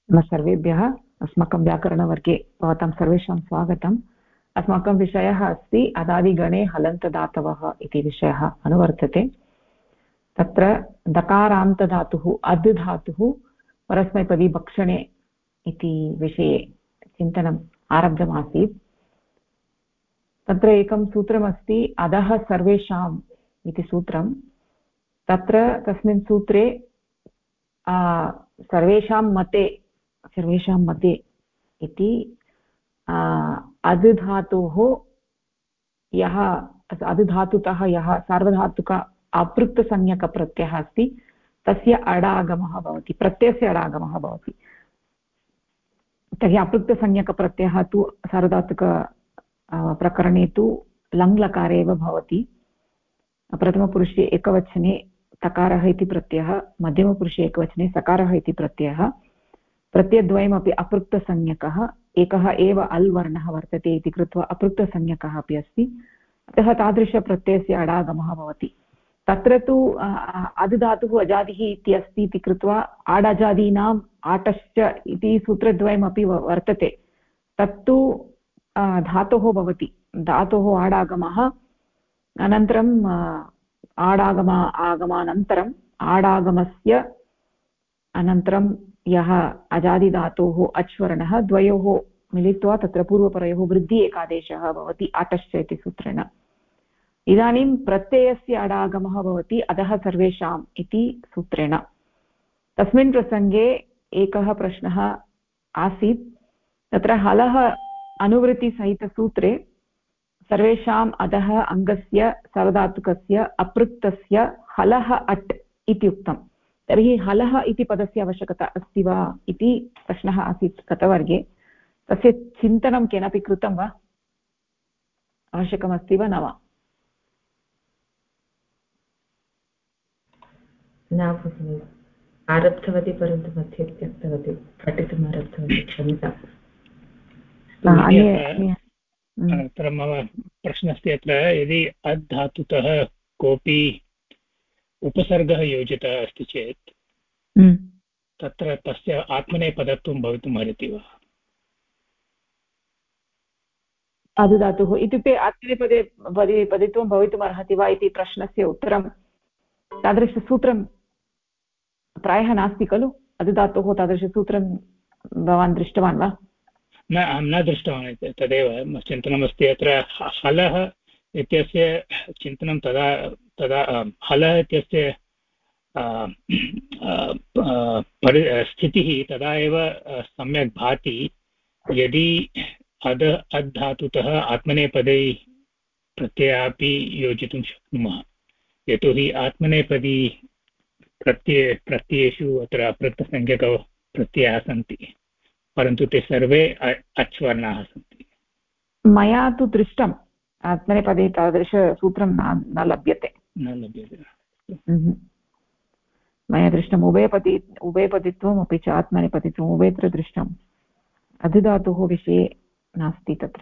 सर्वेभ्यः अस्माकं व्याकरणवर्गे भवतां सर्वेषां स्वागतम्। अस्माकं विषयः अस्ति अदादिगणे हलन्तदातवः इति विषयः अनुवर्तते। तत्र दकारान्तधातुः अद् धातुः परस्मैपदीभक्षणे इति विषये चिन्तनम् आरब्धमासीत्। तत्र एकं सूत्रमस्ति अधः सर्वेषाम् इति सूत्रं। तत्र तस्मिन् सूत्रे सर्वेषां मते इति अद् धातोः यः अद् धातुतः यः सार्वधातुक अपृक्तसंज्ञकप्रत्ययः अस्ति तस्य अडागमः भवति, प्रत्ययस्य अडागमः भवति। तर्हि अपृक्तसंज्ञकप्रत्ययः तु सार्वधातुक प्रकरणे तु लङ्लकारे एव भवति। प्रथमपुरुषे एकवचने तकारः इति प्रत्ययः, मध्यमपुरुषे एकवचने सकारः इति प्रत्ययः, प्रत्ययद्वयमपि अपृक्तसंज्ञकः, एकः एव अल् वर्णः वर्तते इति कृत्वा अपृक्तसंज्ञकः अपि अस्ति। अतः तादृशप्रत्ययस्य अडागमः भवति। तत्र तु अद् धातुः अजादिः इति अस्ति इति कृत्वा आडजादीनाम् आटश्च इति सूत्रद्वयमपि वर्तते। तत्तु धातोः भवति, धातोः आडागमः अनन्तरं आगमानन्तरम् आडागमस्य अनन्तरं यः अजादिधातोः अच्वर्णः द्वयोः मिलित्वा तत्र पूर्वपरयोः वृद्धि एकादेशः भवति आटश्च इति सूत्रेण। इदानीं प्रत्ययस्य अडागमः भवति अधः सर्वेषाम् इति सूत्रेण। तस्मिन् प्रसङ्गे एकः प्रश्नः आसीत्। तत्र हलः अनुवृत्तिसहितसूत्रे सर्वेषाम् अधः अङ्गस्य सार्वधातुकस्य अपृक्तस्य हलः अट् इति उक्तं। तर्हि हलः इति पदस्य आवश्यकता अस्ति वा इति प्रश्नः आसीत् गतवर्गे। तस्य चिन्तनं केनापि कृतं वा, आवश्यकमस्ति वा न वा? न आरब्धवती, परन्तु मध्ये त्यक्तवती, पठितुम् आरब्धवती, क्षम्यताम्। अत्र मम प्रश्नः अस्ति, अत्र यदि अद् धातुतः कोऽपि उपसर्गः योजितः अस्ति चेत् तत्र तस्य आत्मनेपदत्वं भवितुम् अर्हति वा? अद् धातुः इत्युक्ते आत्मनेपदे पदित्वं भवितुम् अर्हति वा इति प्रश्नस्य उत्तरं तादृशसूत्रं प्रायः नास्ति खलु। अद् धातोः तादृशसूत्रं भवान् दृष्टवान् वा? न, अहं न दृष्टवान्। तदेव चिन्तनमस्ति। अत्र हलः इत्यस्य चिन्तनं तदा हलः इत्यस्य स्थितिः तदा एव सम्यक् भाति यदि अद् धातुतः आत्मनेपदी प्रत्ययापि योजितुं शक्नुमः। यतोहि आत्मनेपदी प्रत्ययेषु अत्र अपृक्तसंज्ञकप्रत्ययाः सन्ति, परन्तु ते सर्वे अच्वर्णाः सन्ति। मया तु दृष्टम् आत्मनेपदे तादृशसूत्रं न लभ्यते। मया दृष्टम् उभयपदित्वम् अपि च आत्मनेपदित्वम् उभयत्र दृष्टम्। अद् धातुः विषये नास्ति तत्र।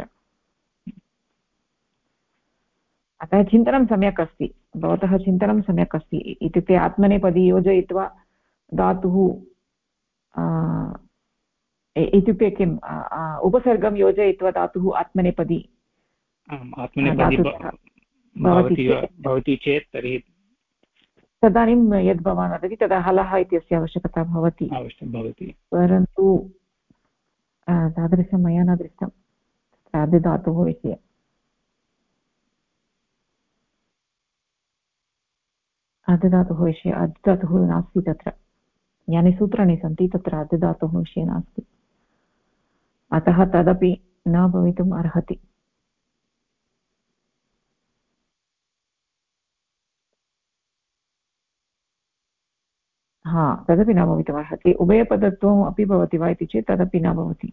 अतः चिन्तनं सम्यक् अस्ति, भवतः चिन्तनं सम्यक् अस्ति। इत्युक्ते आत्मनेपदी योजयित्वा धातुः इत्युक्ते किम् उपसर्गं योजयित्वा धातुः आत्मनेपदी भवति चेत् तर्हि तदानीं यद् भवान् वदति तदा हलः इत्यस्य आवश्यकता भवति, परन्तु तादृशं मया न दृष्टम् अद् धातुः विषये। अद् धातुः विषये अद् धातुः नास्ति तत्र। यानि सूत्राणि सन्ति तत्र अद् धातुः विषये नास्ति, अतः तदपि न भवितुम् अर्हति। तदपि न भवितुम् अर्हति। उभयपदत्वम् अपि भवति वा इति चेत् तदपि न भवति।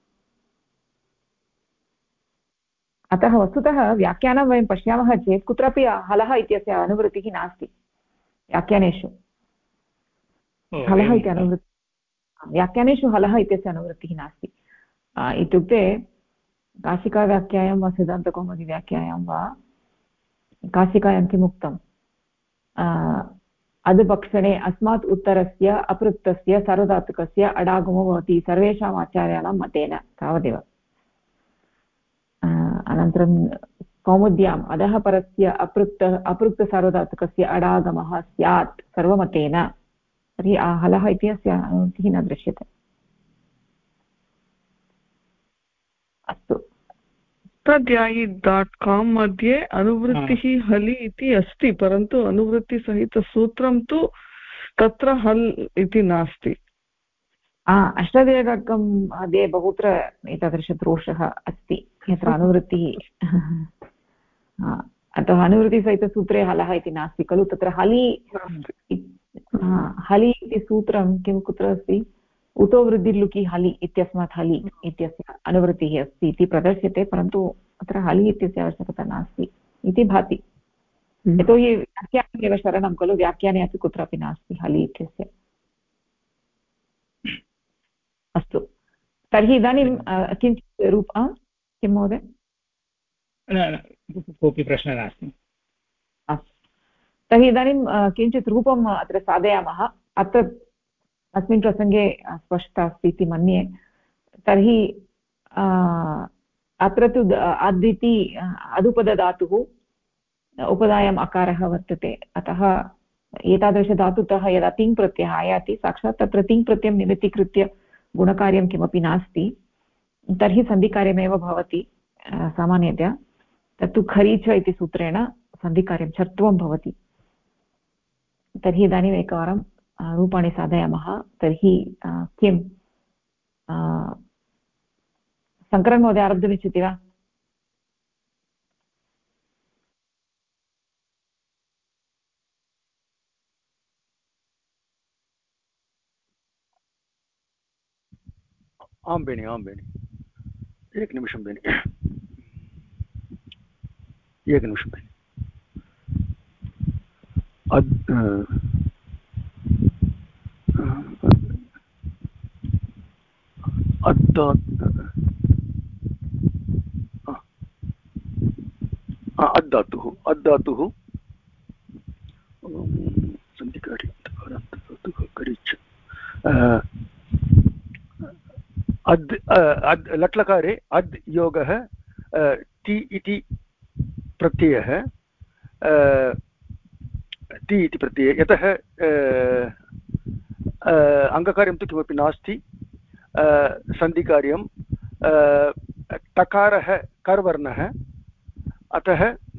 अतः वस्तुतः व्याख्यानं वयं पश्यामः चेत् कुत्रापि हलः इत्यस्य अनुवृत्तिः नास्ति व्याख्यानेषु। हलः इति व्याख्यानेषु हलः इत्यस्य अनुवृत्तिः नास्ति। इत्युक्ते काशिकाव्याख्यायां वा सिद्धान्तकौमुदीव्याख्यायां वा काशिकायां किम् उक्तं, अधुपक्षणे अस्मात् उत्तरस्य अपृक्तस्य सार्वधातुकस्य अडागमो भवति सर्वेषाम् आचार्याणां मतेन तावदेव। अनन्तरं कौमुद्याम् अधः परस्य अपृक्तसार्वधातुकस्य अडागमः स्यात् सर्वमतेन, तर्हि हलः इति अस्य अनुवृत्तिः न दृश्यते। अस्तु, तद्यायि.com मध्ये अनुवृत्तिः हलि इति अस्ति, परन्तु अनुवृत्तिसहितसूत्रं तु तत्र हल् इति नास्ति। अष्टाध्यायी.com मध्ये बहुत्र एतादृशदोषः अस्ति, यत्र अनुवृत्तिः अतः अनुवृत्तिसहितसूत्रे हलः इति नास्ति खलु। तत्र हलि इति सूत्रं किं कुत्र अस्ति, उतो वृद्धिर्लुकि हलि इत्यस्मात् हलि इत्यस्य अनुवृत्तिः अस्ति इति प्रदर्श्यते, परन्तु अत्र हलि इत्यस्य आवश्यकता नास्ति इति भाति। यतोहि व्याख्यानमेव शरणं खलु, व्याख्याने अपि कुत्रापि नास्ति हलि इत्यस्य। अस्तु, तर्हि इदानीं किञ्चित् किं महोदय? कोऽपि प्रश्नः नास्ति। अस्तु, तर्हि इदानीं किञ्चित् रूपम् अत्र साधयामः। अत्र अस्मिन् प्रसङ्गे स्पष्टता अस्ति इति मन्ये। तर्हि अत्र तु अदिति अदुपदधातुः, उपधायाम् अकारः वर्तते, अतः एतादृशधातुतः यदा तिङ् प्रत्ययः आयाति साक्षात् तत्र तिङ् प्रत्ययं निमित्तीकृत्य गुणकार्यं किमपि नास्ति, तर्हि सन्धिकार्यमेव भवति सामान्यतया। तत्तु खरीच इति सूत्रेण सन्धिकार्यं चर्त्वं भवति। तर्हि इदानीम् एकवारं रूपाणि साधयामः। तर्हि किं शङ्करन् महोदय आरब्धुमिच्छति वा? आं बेनि, आं बेनि, एकनिमिषं बेनि, एकनिमिषं बेनि। अद्धातुः लट्लकारे अद् योगः ति इति प्रत्ययः, ति इति प्रत्ययः, यतः अङ्गकार्यं तु किमपि नास्ति, सन्धिकार्यं, टकारः कर्वर्णः, अतः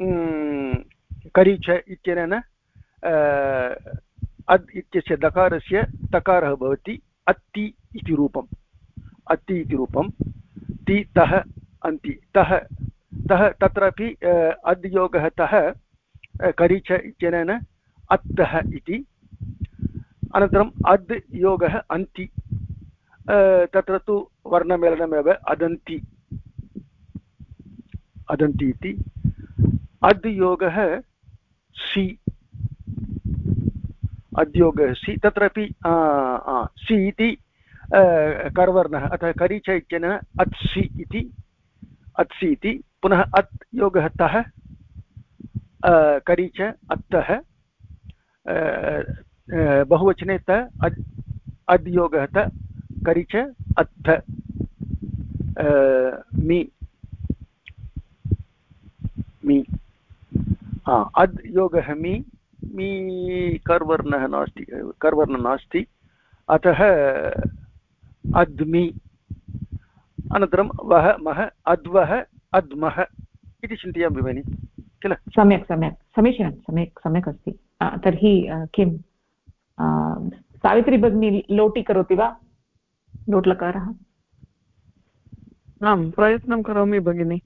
करीच इत्यनेन अद् इत्यस्य दकारस्य तकारः भवति अत्ति इति रूपम्। अत्ति इति रूपं, ति तः अन्ति, तः तत्रापि अद् योगः तः करीच इत्यनेन अत्तः इति। अनन्तरम् अद् योगः अन्ति, तत्र तु वर्णमेलनमेव, अदन्ति इति। अद् योगः सि, अद्योगः सि, तत्रापि सि इति कर्वर्णः, अतः करीच इत्यनेन अत्सि इति। पुनः अत् योगः तः, करीच अत्तः, बहुवचने त अद् योगः त, करीच अत्थ, मी अद् योगः मी कर्वर्णः नास्ति, कर्वर्णः नास्ति, अतः अद्मि। अनन्तरं वः मः अद्वः अद्मः इति चिन्तयामि भगिनि, किल? सम्यक् सम्यक्, समीचीनं, सम्यक् अस्ति। तर्हि किं सावित्री भगिनी लोटि करोति वा? लोट्लकारः। आं, प्रयत्नं करोमि भगिनि।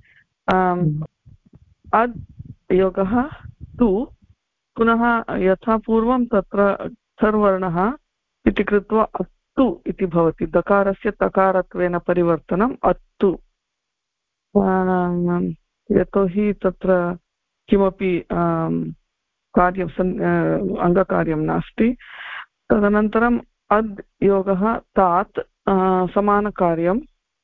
अद् योगः तु, पुनः यथा पूर्वं तत्र सर्वर्णः इति कृत्वा अत्तु इति भवति, दकारस्य तकारत्वेन परिवर्तनम् अत्तु। यतोहि तत्र किमपि कार्यं अङ्गकार्यं नास्ति। तदनन्तरम् अद् योगः तात्, समानकार्यं,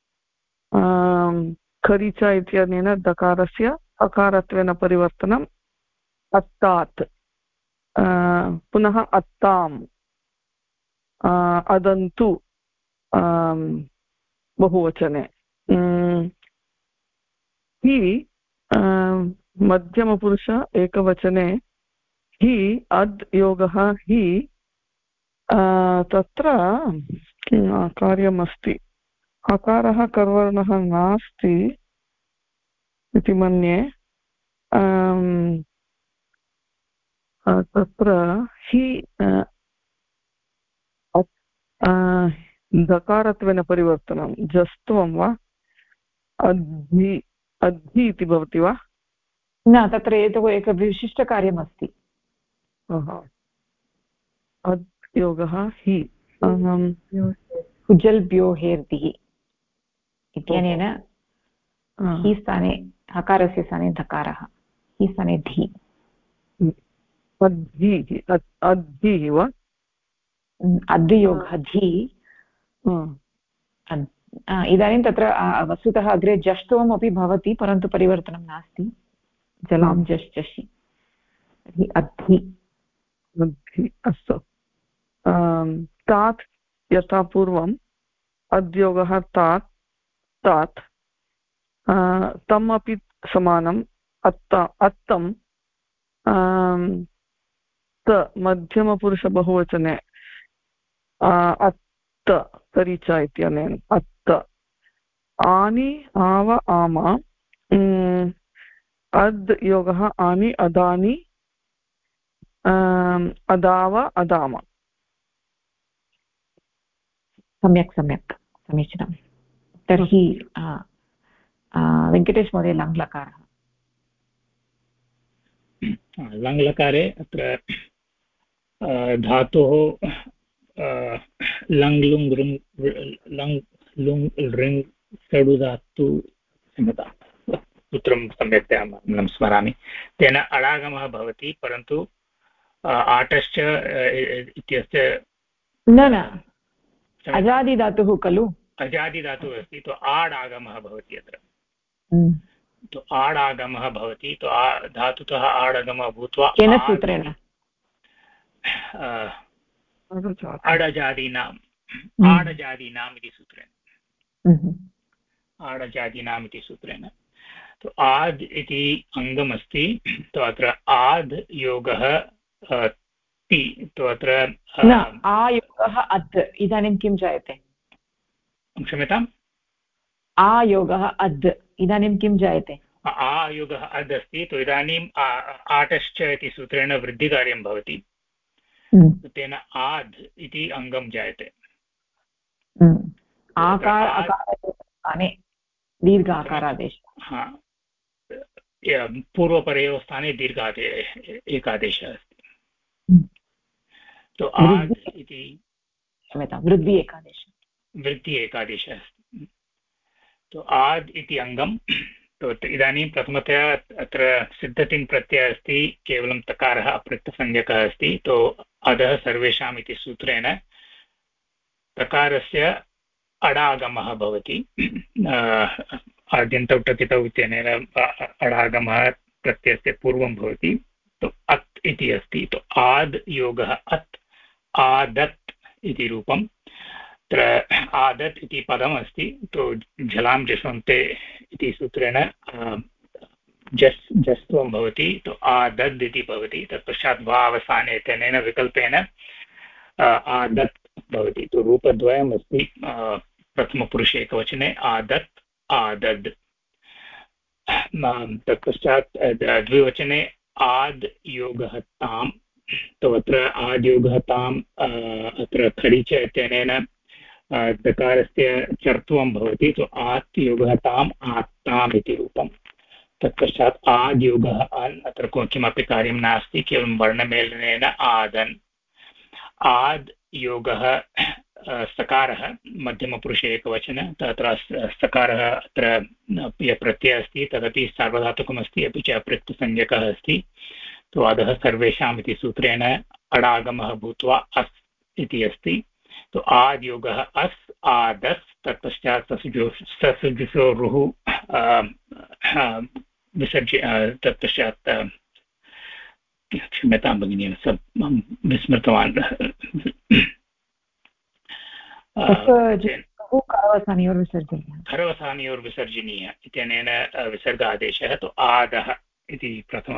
खरीच इत्यनेन दकारस्य अकारत्वेन परिवर्तनम् अत्तात्। पुनः अत्ताम्, अदन्तु बहुवचने, हि मध्यमपुरुष एकवचने, हि अद् योगः हि, तत्र कार्यमस्ति, अकारः कर्वर्णः नास्ति इति मन्ये। तत्र हि दकारत्वेन परिवर्तनं, जस्त्वं वा अद्धि अद्धि इति भवति वा? न, तत्र एतत् एक विशिष्टकार्यमस्ति। अद् योगः हि, हुजल्भ्यो हेर्दिः इत्यनेन हि स्थाने हकारस्य स्थाने धकारः, हि स्थाने धि। अद्धिः वा? अद्योगः धि। इदानीं तत्र वस्तुतः अग्रे जष्त्वम् अपि भवति, परन्तु परिवर्तनं नास्ति, जलां जश् जषि, तर्हि अद्धि। अस्तु। तात् यथा पूर्वम् अद्योगः तात् तात्, तम् अपि समानम्, अत्तं त मध्यमपुरुषबहुवचने अत्त तरिच इत्यनेन अत्त, आनि आव आम, अद् योगः आनि अदानि, अदाव अदाम। सम्यक् सम्यक्, समीचीनं। तर्हि वेङ्कटेश महोदय लङ्लकारः। लङ्लकारे अत्र धातोः लङ् लुङ् ऋङ् लङ् लुङ् ऋङ् षडुधातु, क्षम्यतां सूत्रं सम्यक्तया न स्मरामि, तेन अडागमः भवति, परन्तु आटश्च इत्यस्य न अजादिधातुः खलु, अजादिधातुः अस्ति, तो आडागमः भवति अत्र। तो आडागमः भवति, तो धातुतः आडागमः भूत्वा केन सूत्रेण? आडजादीनाम् आडजादीनाम् इति सूत्रेण, आडजादीनाम् इति सूत्रेण। तो आद् इति अङ्गमस्ति, तो अत्र आद् योगः ति, तो अत्र आयोगः अद्, इदानीं किं जायते? क्षम्यताम्, आयोगः अद्, इदानीं किं जायते? आयोगः अद् अस्ति, तो इदानीम् आटश्च इति सूत्रेण वृद्धिकार्यं भवति, तेन आद् इति अङ्गं जायते। दीर्घ आकारादेशः, पूर्वपरयोः स्थाने दीर्घ एकादेशः अस्ति। तो आद् इति वृद्धि एकादेशः अस्ति। तो आद् इति अङ्गं, तो इदानीं प्रथमतया अत्र सिद्धतिङ् प्रत्ययः अस्ति, केवलं तकारः अपृक्तसंज्ञकः अस्ति, तो अधः सर्वेषाम् इति सूत्रेण तकारस्य अडागमः भवति। आद्यन्तौ टकितौ इत्यनेन अडागमः प्रत्ययस्य पूर्वं भवति, तो अत् इति अस्ति, तो आद् योगः अत्, आदत् इति रूपम्। अत्र आदत् इति पदमस्ति, तो झलां जषन्ते इति सूत्रेण जस्त्वं भवति, तो आदद् इति भवति, तत्पश्चात् वा अवसाने तेन विकल्पेन आदत् भवति। तो रूपद्वयम् अस्ति, प्रथमपुरुषे एकवचने आदत् आदद्, तत्पश्चात् द्विवचने आद् योगः ताम्, तो अत्र आद् योगः ताम् अत्र खडिच इत्यनेन दकारस्य चर्त्वं भवति, तो आत् योगः ताम् आत्ताम् इति रूपम्। तत्पश्चात् आद् योगः अन्, अत्र किमपि कार्यं नास्ति, केवलं वर्णमेलनेन आदन्। आद् योगः सकारः मध्यमपुरुषे एकवचन, तत्र सकारः अत्र यः प्रत्ययः अस्ति तदपि सार्वधातुकमस्ति, अपि च अपृक्तसंज्ञकः अस्ति, तो अधः सर्वेषाम् इति सूत्रेण अडागमः भूत्वा अस् इति अस्ति। तो आद् योगः अस् आदस्, तत्पश्चात् ससुजुषोरुः विसर्ज्य, तत्पश्चात् क्षम्यतां भगिनी अहं विस्मृतवान् खरवसानयोर्विसर्जनीय इत्यनेन विसर्ग आदेशः तु आदः इति प्रथम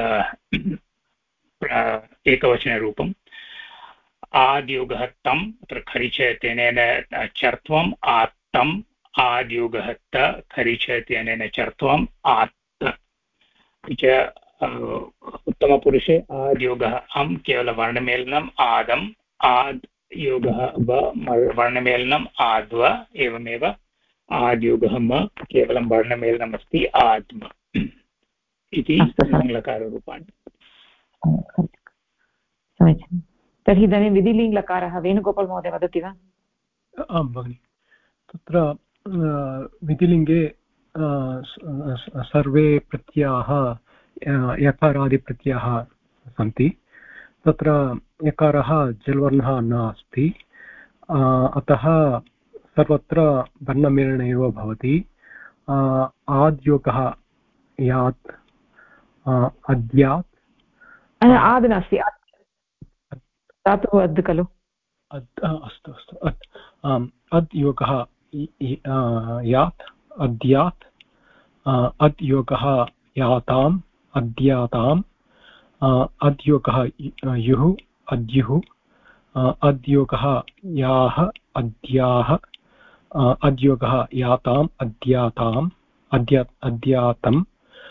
एकवचनरूपम् आद्योगः तम् अत्र खरिच इत्यनेन चर्त्वम् आत्तम् आद्योगः त खरिच इत्यनेन चर्त्वम् आत्त च उत्तमपुरुषे आद्योगः अम् केवलवर्णमेलनम् आदम् आद् योगः व वर्णमेलनम् आद्व एवमेव आद्योगः म केवलं वर्णमेलनम् अस्ति आद्म इति लिङ्लकाररूपाणि। समीचीनं। तर्हि इदानीं विधिलिङ्लकारः वेणुगोपाल् महोदय वदति वा? आं भगिनि, तत्र विधिलिङ्गे सर्वे प्रत्ययाः यकारादिप्रत्ययाः सन्ति। तत्र यकारः जल्वर्णः नास्ति, अतः सर्वत्र वर्णमेलनम् एव भवति। आद्योगः यात् अद्यात् आद् नास्ति, धातुः अद् खलु। अस्तु अस्तु अद् योगः यात् अद्यात् अद् योगः याताम् अद्याताम् अद् योगः युः अद्युः अद् योगः याः अद्याः अद् योगः याताम् अद्याताम् अद्यातम्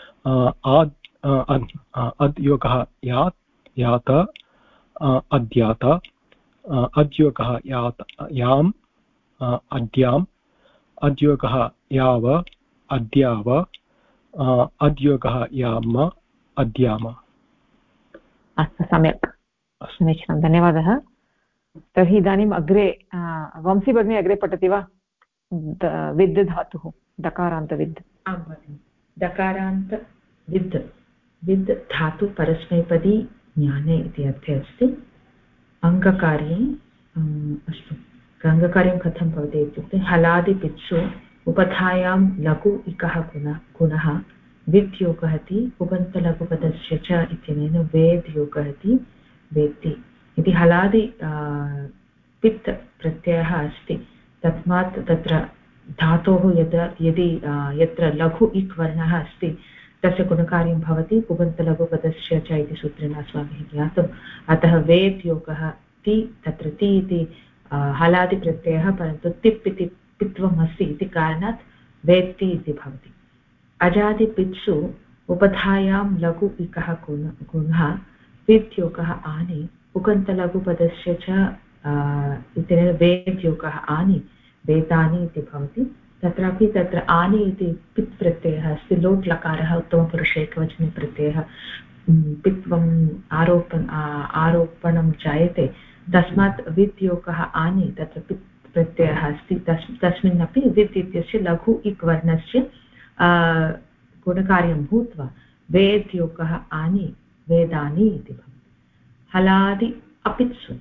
अद् योगः यात् यात अद्यात अद् योगः याम् अद्याम् अद् योगः याव अद्याव अद् योगः याम अद्याम। अस्तु, सम्यक्, समीचीनं, धन्यवादः। तर्हि इदानीम् अग्रे वंशी भगिनी अग्रे पठति वा? विद् धातुः, दकारान्तविद्। आं भगिनि, दकारान्त विद् विद् धातु परस्मैपदी ज्ञाने इति अर्थे अस्ति। अङ्गकार्यम् अस्तु, अङ्गकार्यं कथं भवति इत्युक्ते हलादिपित्सु उपधायां लघु इकः गुणः विद् योगः इति उबन्तलघुपदस्य च इत्यनेन वेद् योगः इति वेत्ति इति हलादि पित् प्रत्ययः अस्ति। तस्मात् तत्र धातोः यदि यत्र लघु इक् वर्णः अस्ति तस्य गुणकार्यं भवति कुबन्तलघुपदस्य च इति सूत्रेण अस्माभिः ज्ञातम्। अतः वेद् योगः ति, तत्र ति इति हलादिप्रत्ययः, परन्तु तिप् इति पित्वम् अस्ति इति कारणात् वेत्ति इति भवति। अजादिपित्सु उपधायां लघु इकः गुणः विद् योगः आनि उकन्तलघुपदस्य च इत्यनेन वेद् योगः आनि वेदानि इति भवति। तत्रापि तत्र आनि इति पित् प्रत्ययः अस्ति। लोट् लकारः उत्तमपुरुषे एकवचने प्रत्ययः, पित्वम् आरोपणं जायते, तस्मात् विद् योगः आनि तत्र पित् प्रत्ययः अस्ति। तस्मिन्नपि विद् इत्यस्य लघु इक् वर्णस्य गुणकार्यं भूत्वा वेद् योगः आनि वेदानि इति भवति। हलादि अपित्सु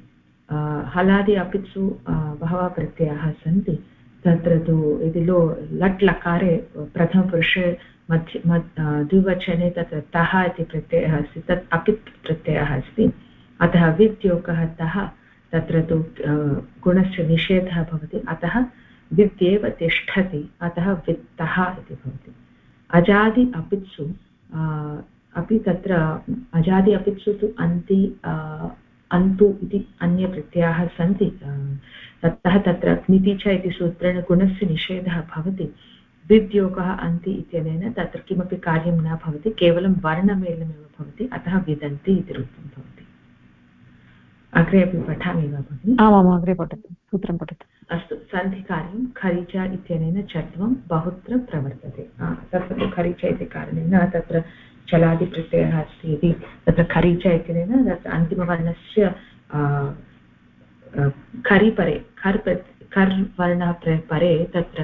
बहवः प्रत्ययाः सन्ति। तत्र तु यदि लट् लकारे प्रथमपुरुषे द्विवचने तत्र तः इति प्रत्ययः अस्ति, तत् अपित् प्रत्ययः अस्ति। अतः विद् योगः तः, तत्र तु गुणस्य निषेधः भवति, अतः विद्येव तिष्ठति, अतः वित्तः इति भवति। अजादि अपित्सु अपि तत्र अजादि अपित्सु तु अन्तु इति अन्ये प्रत्ययाः सन्ति। ततः तत्र क्निति च इति सूत्रेण गुणस्य निषेधः भवति। विद् योगः अन्ति इत्यनेन तत्र किमपि कार्यं न भवति, केवलं वर्णमेलनमेव भवति, अतः विदन्ति इति रूपं भवति। अग्रे अपि पठामि वा भगिनि? आमाम्, अग्रे पठतु, सूत्रं पठतु। अस्तु, सन्धिकार्यं खरिच इत्यनेन चत्वं बहुत्र प्रवर्तते। तत्र खरिच इति कारणेन तत्र चलादिप्रत्ययः अस्ति इति, तत्र खरिच इत्यनेन तत्र अन्तिमवर्णस्य खरिपरे खर् वर्णः परे तत्र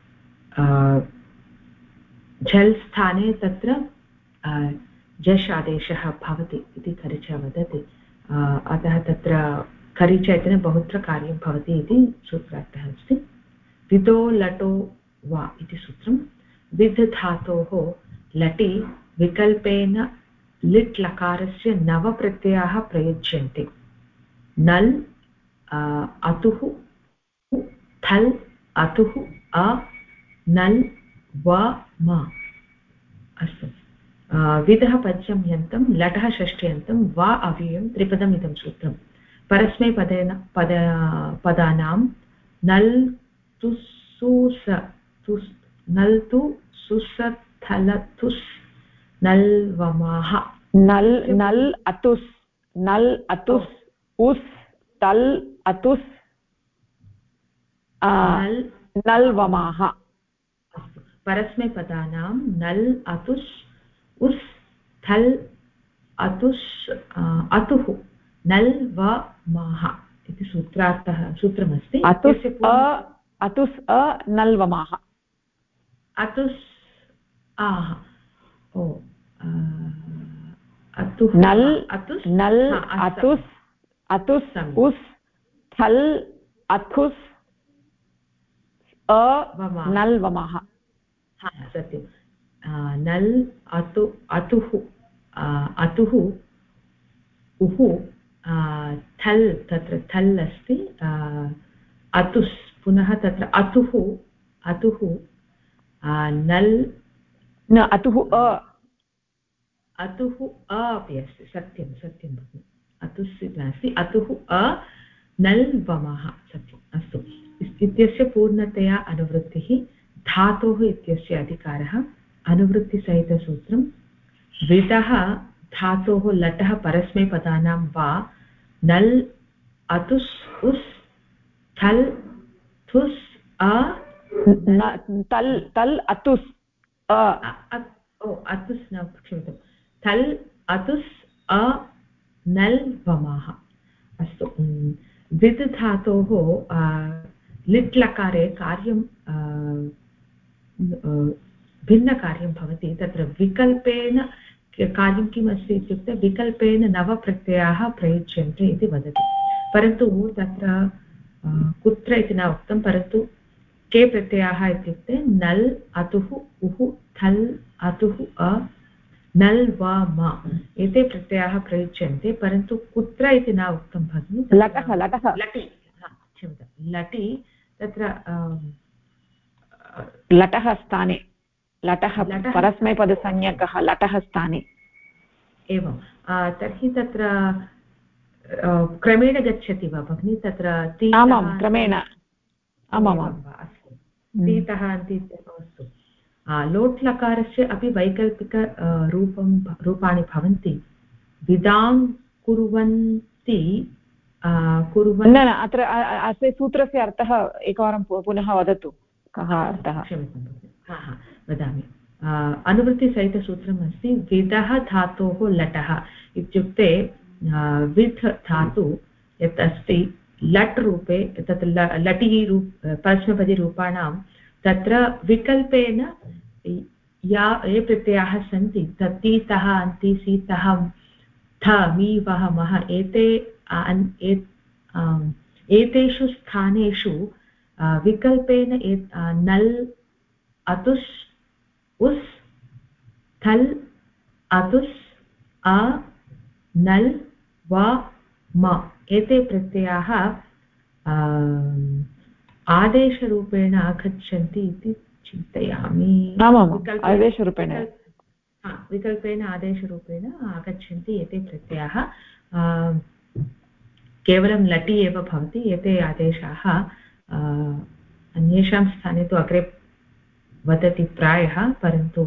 झल् स्थाने तत्र झष् आदेशः भवति इति खरिच वदति। अतः तत्र खरिच इत्यनेन बहुत्र कार्यं भवति इति सूत्रार्थः अस्ति। विदो लटो वा इति सूत्रं। विद् धातोः लटि विकल्पेन लिट् लकारस्य नवप्रत्ययाः प्रयुज्यन्ते नल् अतुः थल् अतुः अ नल् व म अस्तु विदः पञ्चम्यन्तं लटः षष्ठ्यन्तं वा अव्ययं त्रिपदम् इदं सूत्रं परस्मैपदेन पदानां नल् तु सुस नल् तु सुस थल तुस् नल् वमाः नल् अतुस् उस् तल् अतुस् नल् वमाः अस्तु परस्मैपदानां नल् अतुस् उस् थल् अतुस् अतुः नल् व माः इति सूत्रमस्ति अतुस् नल् वमाः अतुस् ओ अतुः नल् अतुस् अतुस् उस् थल् अथुस् नल् वमाः सत्यं नल् अतुः उः थल् तत्र थल् अस्ति अतुस् पुनः तत्र अतुः नल् न अतुः अपि अस्ति सत्यं भगिनि अतुस् नास्ति अतुः नल् वमः सत्यम् अस्तु इत्यस्य पूर्णतया अनुवृत्तिः धातोः इत्यस्य अधिकारः अनुवृत्तिसहितसूत्रं विदः धातोः लटः परस्मैपदानां वा नल् अतुस् उस् थल् थुस् तल् अतुस् अतुस् न क्षम्यतां थल् अतुस् नल् वमाः अस्तु विद् धातोः लिट् लकारे कार्यं भिन्नकार्यं भवति तत्र विकल्पेन कार्यं किम् अस्ति इत्युक्ते विकल्पेन नवप्रत्ययाः प्रयुज्यन्ते इति वदति परन्तु तत्र कुत्र इति न उक्तं परन्तु के प्रत्ययाः इत्युक्ते नल् अतुः उः थल् अतुः नल् व म एते प्रत्ययाः प्रयुज्यन्ते परन्तु कुत्र इति न उक्तं भगिनि लटि क्षम्यतां लटि तत्र लटः स्थाने लटः परस्मैपदसंज्ञकः लटः स्थाने एवं तर्हि तत्र क्रमेण गच्छति वा भगिनि तत्र आमां क्रमेण अस्तु तीतः अस्तु लोट् लकारस्य अपि वैकल्पिक रूपाणि भवन्ति विदां कुर्वन्ति न अत्र अस्य सूत्रस्य अर्थः एकवारं पुनः वदतु कः अर्थः क्षम्यतां वदामि अनुवृत्तिसहितसूत्रम् अस्ति विदः धातोः लटः इत्युक्ते विध् धातु यत् अस्ति लट् रूपे तत्र लटि परस्मैपदीरूपाणां तत्र विकल्पेन ये प्रत्ययाः सन्ति ततीतः अन्ति सीतः थ मी वः मः एतेषु स्थानेषु विकल्पेन नल् अतुस् उस् थल् अतुस् नल् व म एते प्रत्ययाः आदेशरूपेण आगच्छन्ति इति चिन्तयामि विकल्पेन आदेशरूपेण आगच्छन्ति एते प्रत्ययाः केवलं लटि एव भवति एते आदेशाः अन्येषां स्थाने तु अग्रे वदति प्रायः परन्तु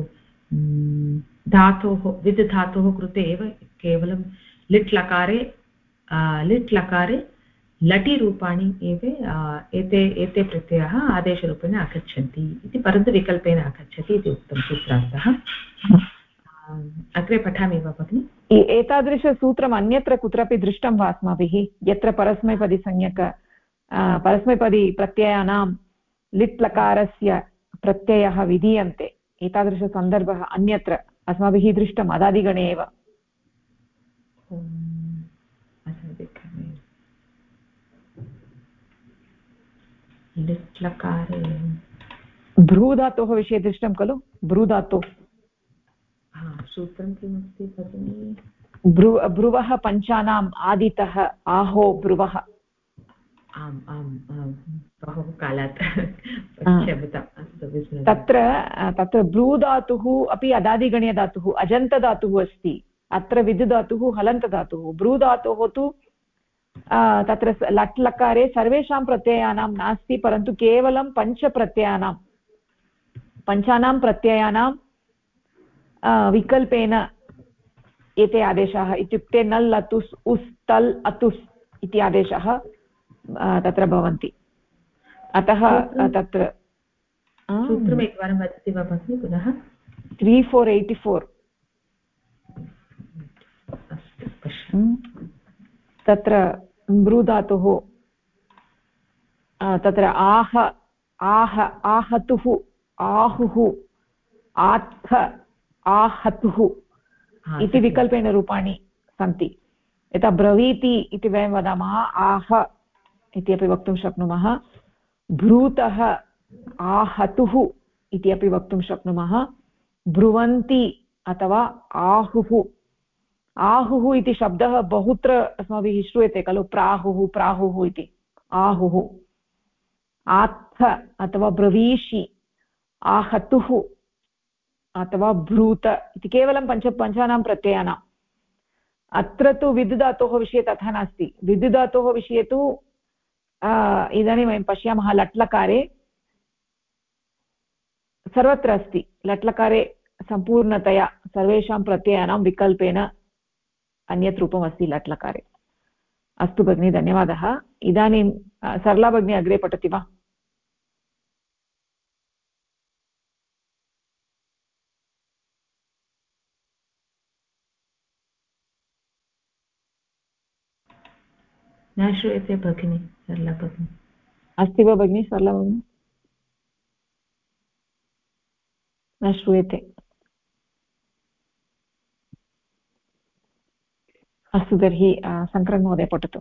धातोः विद् धातोः कृते एव केवलं लिट् लकारे लटिरूपाणि एव एते प्रत्ययाः आदेशरूपेण आगच्छन्ति इति परन्तु विकल्पेन आगच्छति इति उक्तं सूत्रार्थः अग्रे पठामि वा भगिनि एतादृशसूत्रम् अन्यत्र कुत्रापि दृष्टं वा अस्माभिः यत्र परस्मैपदी प्रत्ययानां लिट् लकारस्य प्रत्ययः विधीयन्ते एतादृशसन्दर्भः अन्यत्र अस्माभिः दृष्टम् अदादिगणे एव लिट् लकारे भ्रूधातोः विषये दृष्टं खलु भ्रूधातु सूत्रं किमस्ति भगिनि? ब्रुवः पञ्चानाम् आदितः आहो ब्रुवः। आम् आम् बहवः कालात् क्षम्यताम्। अस्तु, तत्र ब्रूधातुः अपि अदादिगणीयधातुः अजन्तधातुः अस्ति। अत्र विदुधातुः हलन्तधातुः। ब्रूधातोः तु तत्र लट् लकारे सर्वेषां प्रत्ययानां नास्ति, परन्तु केवलं पञ्चानां प्रत्ययानां विकल्पेन एते आदेशाः, इत्युक्ते नल् अतुस् उस् तल् अतुस् इति आदेशाः तत्र भवन्ति। अतः तत्र सूत्रम् एकवारं वदति वा भगिनि पुनः? 3484 तत्र ब्रूधातुः तत्र आहतुः आहुः आत्थ आहतुः इति विकल्पेन रूपाणि सन्ति। यथा ब्रवीति इति वयं वदामः, आह इति अपि वक्तुं शक्नुमः। ब्रूतः आहतुः इति अपि वक्तुं शक्नुमः। ब्रुवन्ति अथवा आहुः। आहुः इति शब्दः बहुत्र अस्माभिः श्रूयते खलु, प्राहुः इति। आहुः, आत्थ अथवा ब्रवीषि, आहतुः अथवा ब्रूत इति केवलं पञ्चानां प्रत्ययानाम्। अत्र तु विद्युधातोः विषये तथा नास्ति। विद्युधातोः विषये तु इदानीं वयं पश्यामः लट्लकारे सर्वत्र अस्ति। लट्लकारे सम्पूर्णतया सर्वेषां प्रत्ययानां विकल्पेन अन्यत् रूपम् अस्ति लट्लकारे। अस्तु भगिनी, धन्यवादः। इदानीं सरला भगिनी अग्रे पठति वा? न श्रूयते भगिनि, सरला भगिनी। अस्ति वा भगिनी सरला भगिनी? न श्रूयते। अस्तु, तर्हि शङ्करन् महोदय पठतु।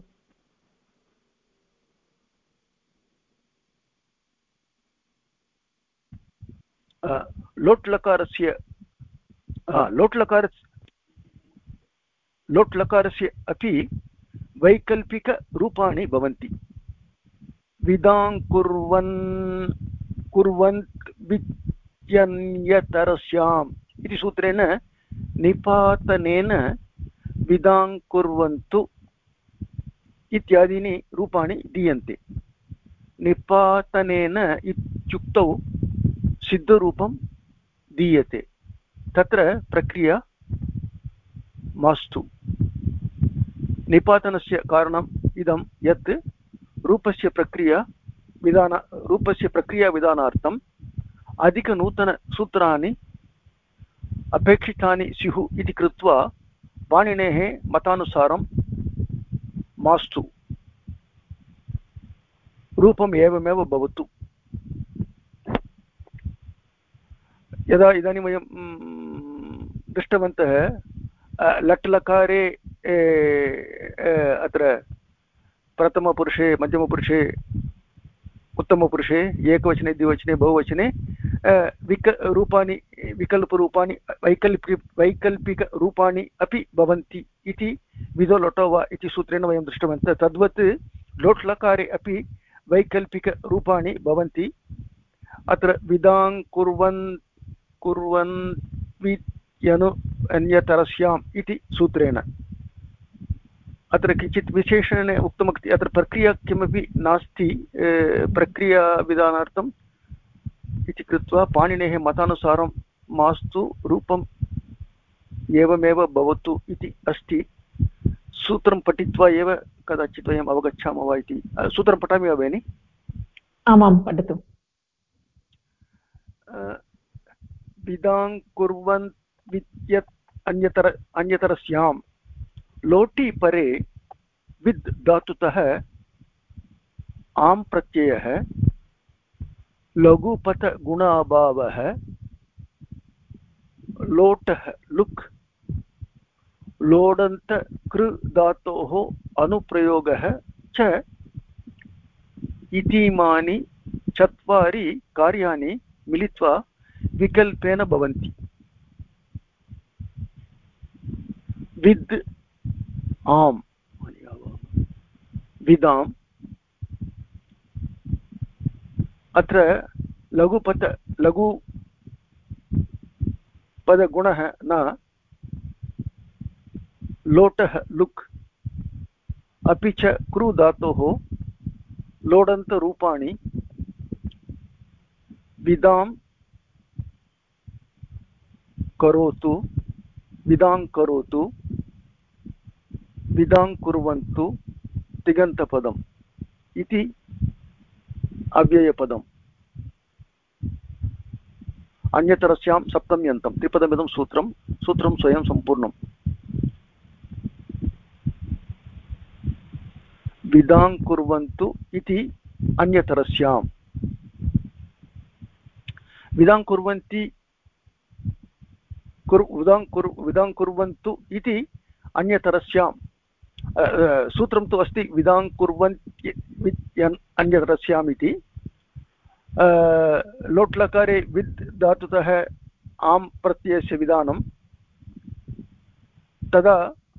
लोट्लकारस्य अपि वैकल्पिकरूपाणि भवन्ति। कुर्वन्त् विद्यन्यतरस्याम् इति सूत्रेण निपातनेन विदाङ्कुर्वन्तु इत्यादीनि रूपाणि दीयन्ते। निपातनेन इत्युक्तौ सिद्धरूपं दीयते, तत्र प्रक्रिया मास्तु। निपातनस्य कारणम् इदं यत् रूपस्य प्रक्रियाविधानार्थम् अधिकनूतनसूत्राणि अपेक्षितानि स्युः इति कृत्वा पाणिनेः मतानुसारं मास्तु रूपम् एवमेव भवतु। यदा इदानीं वयं दृष्टवन्तः लट् लकारे अत्र प्रथमपुरुषे, मध्यमपुरुषे, उत्तमपुरुषे, एकवचने, द्विवचने, बहुवचने विकल्परूपाणि वैकल्पिकरूपाणि अपि भवन्ति इति विदो लोटो वा इति सूत्रेण वयं दृष्टवन्तः। तद्वत् लोट् लकारे अपि वैकल्पिकरूपाणि भवन्ति। अत्र कुर्वन्त्वित्यनु अन्यतरस्याम् इति सूत्रेण अत्र किञ्चित् विशेषेण उक्तमस्ति। अत्र प्रक्रिया किमपि नास्ति, प्रक्रियाविधानार्थम् इति कृत्वा पाणिनेः मतानुसारं मास्तु रूपम् एवमेव भवतु इति अस्ति। सूत्रं पठित्वा एव कदाचित् वयम् अवगच्छामः वा इति। सूत्रं पठामि वा भगिनि? आमां, पठतु। विदाङ्कुर्वन् विद्यत् अन्यतरस्यां लोटि परे विद् धातुतः आम् प्रत्ययः लघुपथ गुणाभावः लोटः लुक् लोडन्त कृ धातोः अनुप्रयोगः च इतीमानि चत्वारि कार्याणि मिलित्वा विकल्पेन भवन्ति। विद् आम् विदाम् अत्र लघुपदगुणः न लोटः लुक् अपि च कृ धातोः लोडन्तरूपाणि विदां करोतु विदां करोतु विदां कुर्वन्तु तिङन्तपदम् इति अव्ययपदम् अन्यतरस्यां सप्तम्यन्तं त्रिपदमिदं सूत्रं स्वयं सम्पूर्णम् विदां कुर्वन्तु इति अन्यतरस्यां विदां कुर्वन्ति विदां कुर्वन्तु इति अन्यतरस्यां सूत्रं तु अस्ति विदां कुर्वन्ति अन्यतरस्याम् इति लोट्लकारे विद् धातुतः आम् प्रत्ययस्य विधानं तदा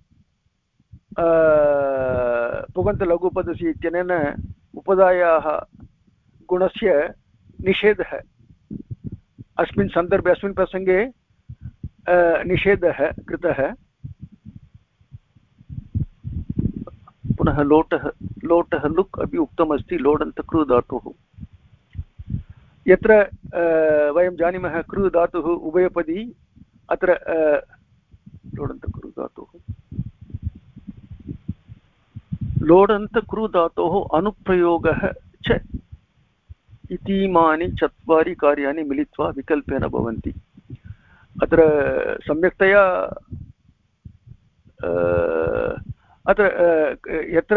पुगन्तलघुपदस्य इत्यनेन उपधायाः गुणस्य निषेधः अस्मिन् सन्दर्भे अस्मिन् प्रसङ्गे निषेधः कृतः पुनः लोटः लुक् अपि उक्तमस्ति लोडन्तकृ धातुः यत्र वयं जानीमः कृ धातुः उभयपदी अत्र लोडन्तकृ धातुः लोडन्तकृ धातोः अनुप्रयोगः च इतीमानि चत्वारि कार्याणि मिलित्वा विकल्पेन भवन्ति अत्र सम्यक्तया अत्र यत्र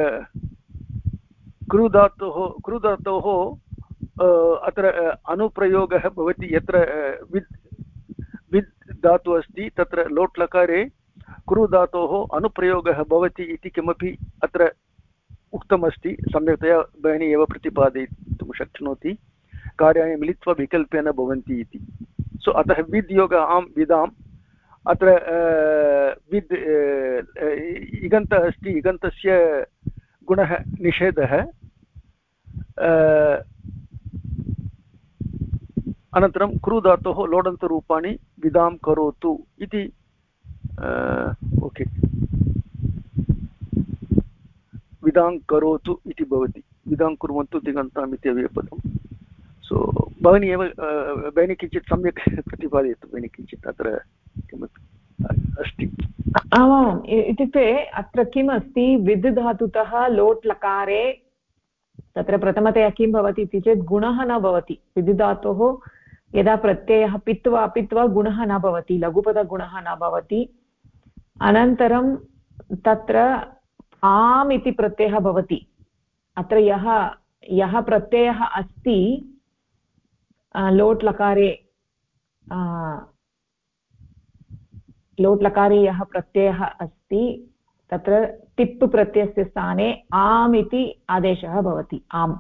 कृ धातोः अत्र अनुप्रयोगः भवति यत्र विद् धातुः अस्ति तत्र लोट्लकारे कृ धातोः अनुप्रयोगः भवति इति किमपि अत्र उक्तमस्ति सम्यक्तया भगिनी एव प्रतिपादयितुं शक्नोति कार्याणि मिलित्वा विकल्पेन भवन्ति इति सो अतः विद् योग आम् विदाम् अत्र विद् इगन्तः अस्ति इगन्तस्य गुणः निषेधः अनन्तरं कृ धातोः लोडन्तरूपाणि विदां करोतु इति ओके विदां करोतु इति भवति विदां कुर्वन्तु तिङन्ताम् इति अव्ययपदं सो भगिनी एव भगिनी किञ्चित् सम्यक् प्रतिपादयतु भगिनी किञ्चित् अत्र किमपि अस्ति आमाम् इत्युक्ते अत्र किम् अस्ति विद् धातुतः लोट् लकारे तत्र प्रथमतया किं भवति इति चेत् गुणः न भवति विद् धातोः यदा प्रत्ययः पित्वा गुणः न भवति लघुपदगुणः न भवति अनन्तरं तत्र आम् इति प्रत्ययः भवति अत्र यः प्रत्ययः अस्ति लोट् लकारे यः प्रत्ययः अस्ति तत्र तिप् प्रत्ययस्य स्थाने आम् इति आदेशः भवति आम्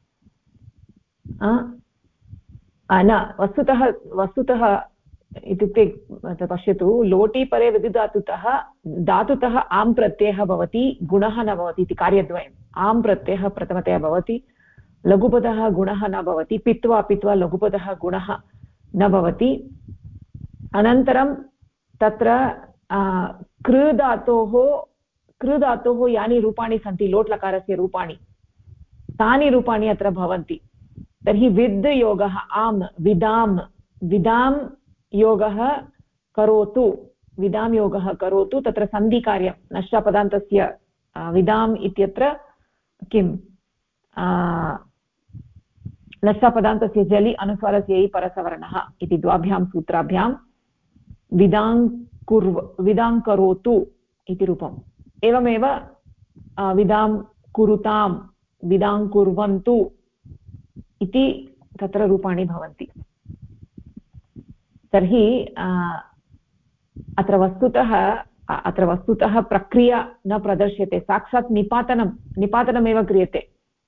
न वस्तुतः इत्युक्ते पश्यतु लोटि परे धातुतः आम् प्रत्ययः भवति गुणः न भवति इति कार्यद्वयम् आम् प्रत्ययः प्रथमतया भवति लघुपदः गुणः न भवति पित्वा लघुपदः गुणः न भवति अनन्तरं तत्र कृ धातोः यानि रूपाणि सन्ति लोट् लकारस्य रूपाणि तानि रूपाणि अत्र भवन्ति तर्हि विद् योगः आम् विदां योगः करोतु तत्र सन्धिकार्यं नष्टपदान्तस्य विदाम् इत्यत्र किं नष्टपदान्तस्य जलि अनुस्वारस्य इ परसवर्णः इति द्वाभ्यां सूत्राभ्यां विदां करोतु इति रूपम् एवमेव विदां कुरुतां विदां कुर्वन्तु इति तत्र रूपाणि भवन्ति तर्हि अत्र वस्तुतः प्रक्रिया न प्रदर्श्यते साक्षात् निपातनमेव क्रियते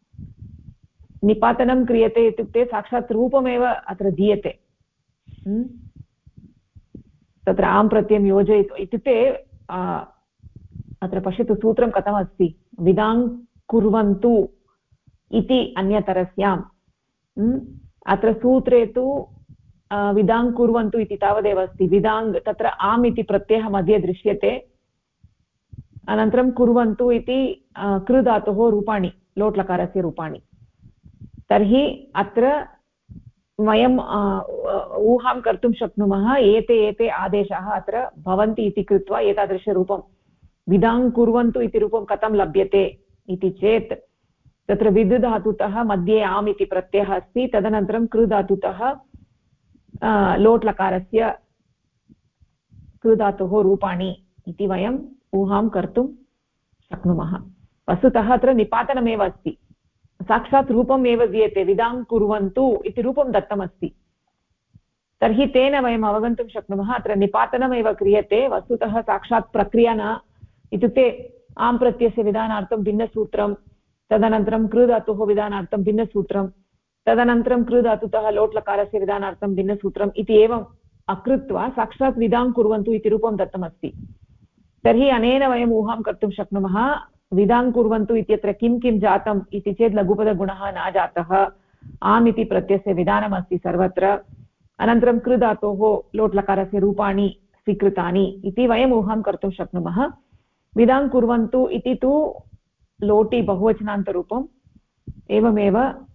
इत्युक्ते साक्षात् रूपमेव अत्र दीयते तत्र आम् प्रत्ययं योजयितु इत्युक्ते अत्र पश्यतु सूत्रं कथमस्ति विदां कुर्वन्तु इति अन्यतरस्याम् अत्र सूत्रे तु विदां कुर्वन्तु इति तावदेव अस्ति विदाङ् तत्र आम् इति प्रत्ययः मध्ये दृश्यते अनन्तरं कुर्वन्तु इति कृ धातोः रूपाणि लोट्लकारस्य रूपाणि तर्हि अत्र वयं ऊहां कर्तुं शक्नुमः एते आदेशाः अत्र भवन्ति इति कृत्वा एतादृशरूपं विदां कुर्वन्तु इति रूपं कथं लभ्यते इति चेत् तत्र विद् धातुतः मध्ये आम् इति प्रत्ययः अस्ति तदनन्तरं कृ धातुतः लोट्लकारस्य कृ धातोः रूपाणि इति वयम् ऊहां कर्तुं शक्नुमः वस्तुतः अत्र निपातनमेव अस्ति साक्षात् रूपम् एव दीयते विदां कुर्वन्तु इति रूपं दत्तमस्ति तर्हि तेन वयम् अवगन्तुं शक्नुमः अत्र निपातनमेव क्रियते वस्तुतः साक्षात् प्रक्रिया न इत्युक्ते आम् प्रत्ययस्य विधानार्थं भिन्नसूत्रं तदनन्तरं कृ धातोः विधानार्थं भिन्नसूत्रं तदनन्तरं कृ धातुतः लोट्लकारस्य विधानार्थं भिन्नसूत्रम् इति एवम् अकृत्वा साक्षात् विदां कुर्वन्तु इति रूपं दत्तमस्ति तर्हि अनेन वयम् ऊहां कर्तुं शक्नुमः विदां कुर्वन्तु इत्यत्र किं किं जातम् इति चेत् लघुपदगुणः न जातः आम् इति प्रत्ययस्य विधानमस्ति सर्वत्र अनन्तरं कृ धातोः लोट्लकारस्य रूपाणि स्वीकृतानि इति वयम् ऊहां कर्तुं शक्नुमः विदां कुर्वन्तु इति तु लोटि बहुवचनान्तरूपम् एवमेव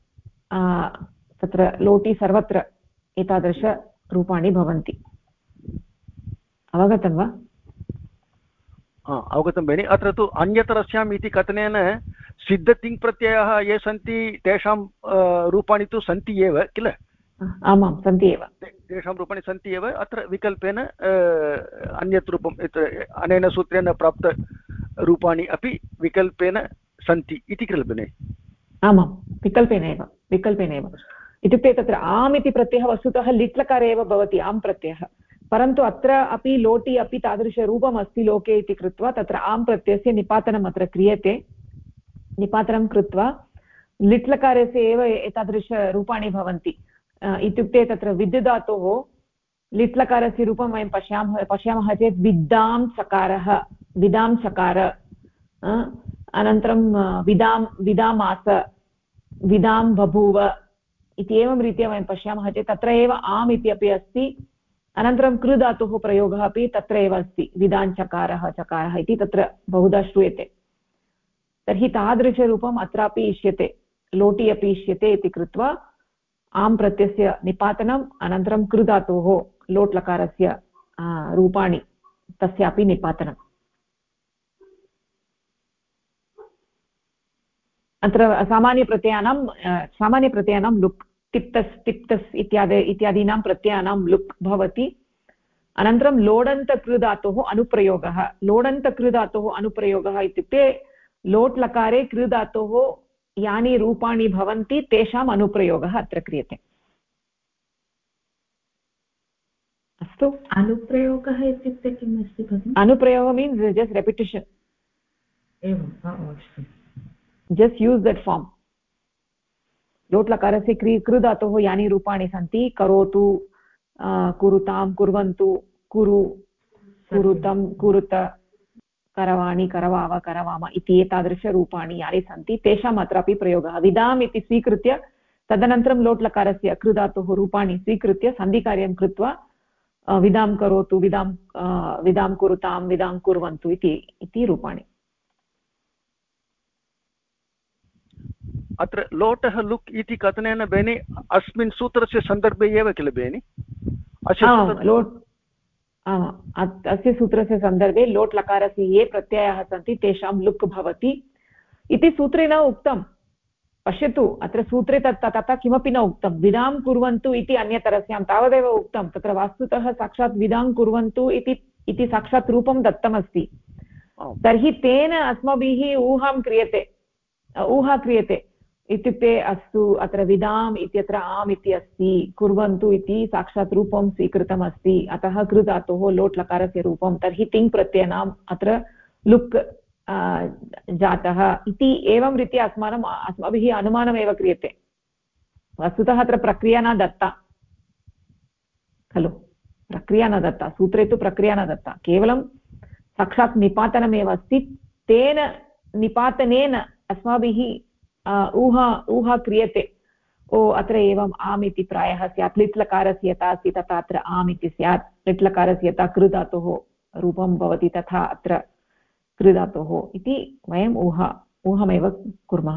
तत्र लोटि सर्वत्र एतादृशरूपाणि भवन्ति अवगतं वा अवगतं भगिनि अत्र तु अन्यतरस्याम् इति कथनेन सिद्धतिङ्प्रत्ययाः ये सन्ति तेषां रूपाणि तु सन्ति एव किल आमां सन्ति एव तेषां रूपाणि सन्ति एव अत्र विकल्पेन अन्यत् रूपम् अनेन सूत्रेण प्राप्तरूपाणि अपि विकल्पेन सन्ति इति किल भगिनि आमां विकल्पेन एव इत्युक्ते तत्र आम् इति प्रत्ययः वस्तुतः लिट्लकारे एव भवति आम् प्रत्ययः परन्तु अत्र अपि लोटि अपि तादृशरूपम् अस्ति लोके इति कृत्वा तत्र आम् प्रत्ययस्य निपातनम् अत्र क्रियते निपातनं कृत्वा लिट्लकारस्य एव एतादृशरूपाणि भवन्ति इत्युक्ते तत्र विद् धातोः लिट्लकारस्य रूपं वयं पश्यामः चेत् विद्दां सकार अनन्तरं विदामास विदां बभूव इति एवं रीत्या वयं पश्यामः चेत् तत्र एव आम् इति अपि अस्ति अनन्तरं कृ धातुः प्रयोगः अपि तत्र एव अस्ति चकारः इति तत्र बहुधा श्रूयते तर्हि तादृशरूपम् अत्रापि इष्यते लोटि अपि इष्यते इति कृत्वा आम् प्रत्ययस्य निपातनम् अनन्तरं कृ धातोः लोट्लकारस्य रूपाणि तस्यापि निपातनम् अत्र सामान्यप्रत्ययानां लुक् टिप्तस् इत्यादीनां प्रत्ययानां लुक् भवति अनन्तरं लोडन्तकृधातोः अनुप्रयोगः लोडन्तकृधातोः अनुप्रयोगः इत्युक्ते लोट् लकारे कृधातोः यानि रूपाणि भवन्ति तेषाम् अनुप्रयोगः अत्र क्रियते अस्तु अनुप्रयोगः इत्युक्ते किम् अस्ति भगिनि अनुप्रयोगः मीन्स् जस्ट् रेपिटेशन् एवं just use that form लोट् लकारस्य कृ धातोः यानि रूपाणि सन्ति करोतु कुरुतां कुर्वन्तु कुरु कुरुतं कुरुत करवाणि करवाव करवाम इति एतादृशरूपाणि यानि सन्ति तेषाम् अत्रापि प्रयोगः विदाम् इति स्वीकृत्य तदनन्तरं लोट् लकारस्य कृ धातोः रूपाणि स्वीकृत्य सन्धिकार्यं कृत्वा विदां करोतु विदां कुरुतां विदां कुर्वन्तु इति रूपाणि अत्र लोटः लुक् इति कथनेन बेनि अस्मिन् सूत्रस्य सन्दर्भे एव किल बेनि अस्य सूत्रस्य सन्दर्भे लोट् लकारस्य ये प्रत्ययाः सन्ति तेषां लुक् भवति इति सूत्रे न उक्तं पश्यतु अत्र सूत्रे तथा किमपि न उक्तं विदां कुर्वन्तु इति अन्यतरस्यां तावदेव उक्तं तत्र वस्तुतः साक्षात् विदां कुर्वन्तु इति साक्षात् रूपं दत्तमस्ति तर्हि तेन अस्माभिः ऊहा क्रियते इत्युक्ते अस्तु अत्र विदाम् इत्यत्र आम् इति अस्ति कुर्वन्तु इति साक्षात् रूपं स्वीकृतमस्ति अतः कृ धातोः लोट् लकारस्य रूपं तर्हि तिङ् प्रत्ययानाम् अत्र लुक् जातः इति एवं रीत्या अस्माभिः अनुमानमेव क्रियते वस्तुतः अत्र प्रक्रिया न दत्ता खलु प्रक्रिया न दत्ता सूत्रे तु प्रक्रिया न दत्ता केवलं साक्षात् निपातनमेव अस्ति। तेन निपातनेन अस्माभिः ऊहा क्रियते, ओ अत्र एवम् आम् इति प्रायः स्यात्। लिट्लकारस्य यथा अस्ति तथा अत्र आम् इति स्यात्। लिट्लकारस्य यथा कृधातोः रूपं भवति तथा अत्र कृधातोः इति वयम् ऊहमेव कुर्मः।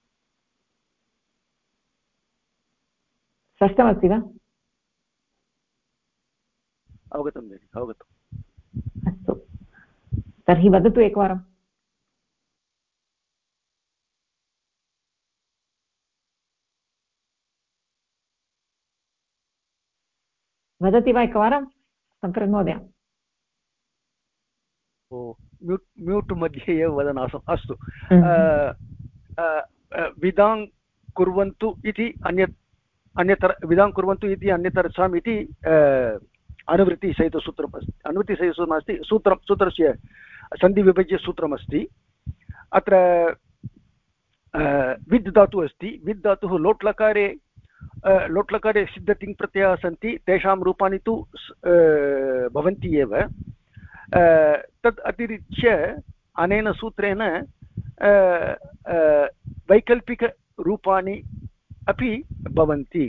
स्पष्टमस्ति वा? अवगतं भगिनि, अवगतम्। अस्तु, तर्हि वदतु एकवारं। वदति वा एकवारं शङ्करन् महोदय? म्यूट् मध्ये एव वदन् आसम्। अस्तु, विदां कुर्वन्तु इति अन्यतर विदां कुर्वन्तु इति अन्यतरसाम् इति अनुवृत्तिसहितसूत्रम् अस्ति। अनुवृत्तिसहितसूत्रम् अस्ति, सूत्रस्य सन्धिविभज्यसूत्रमस्ति। अत्र विद् धातुः अस्ति। विद् धातुः लोट्लकारे सिद्धतिङ्प्रत्ययाः सन्ति, तेषां रूपाणि तु भवन्ति एव। तद् अतिरिच्य अनेन सूत्रेण वैकल्पिकरूपाणि अपि भवन्ति।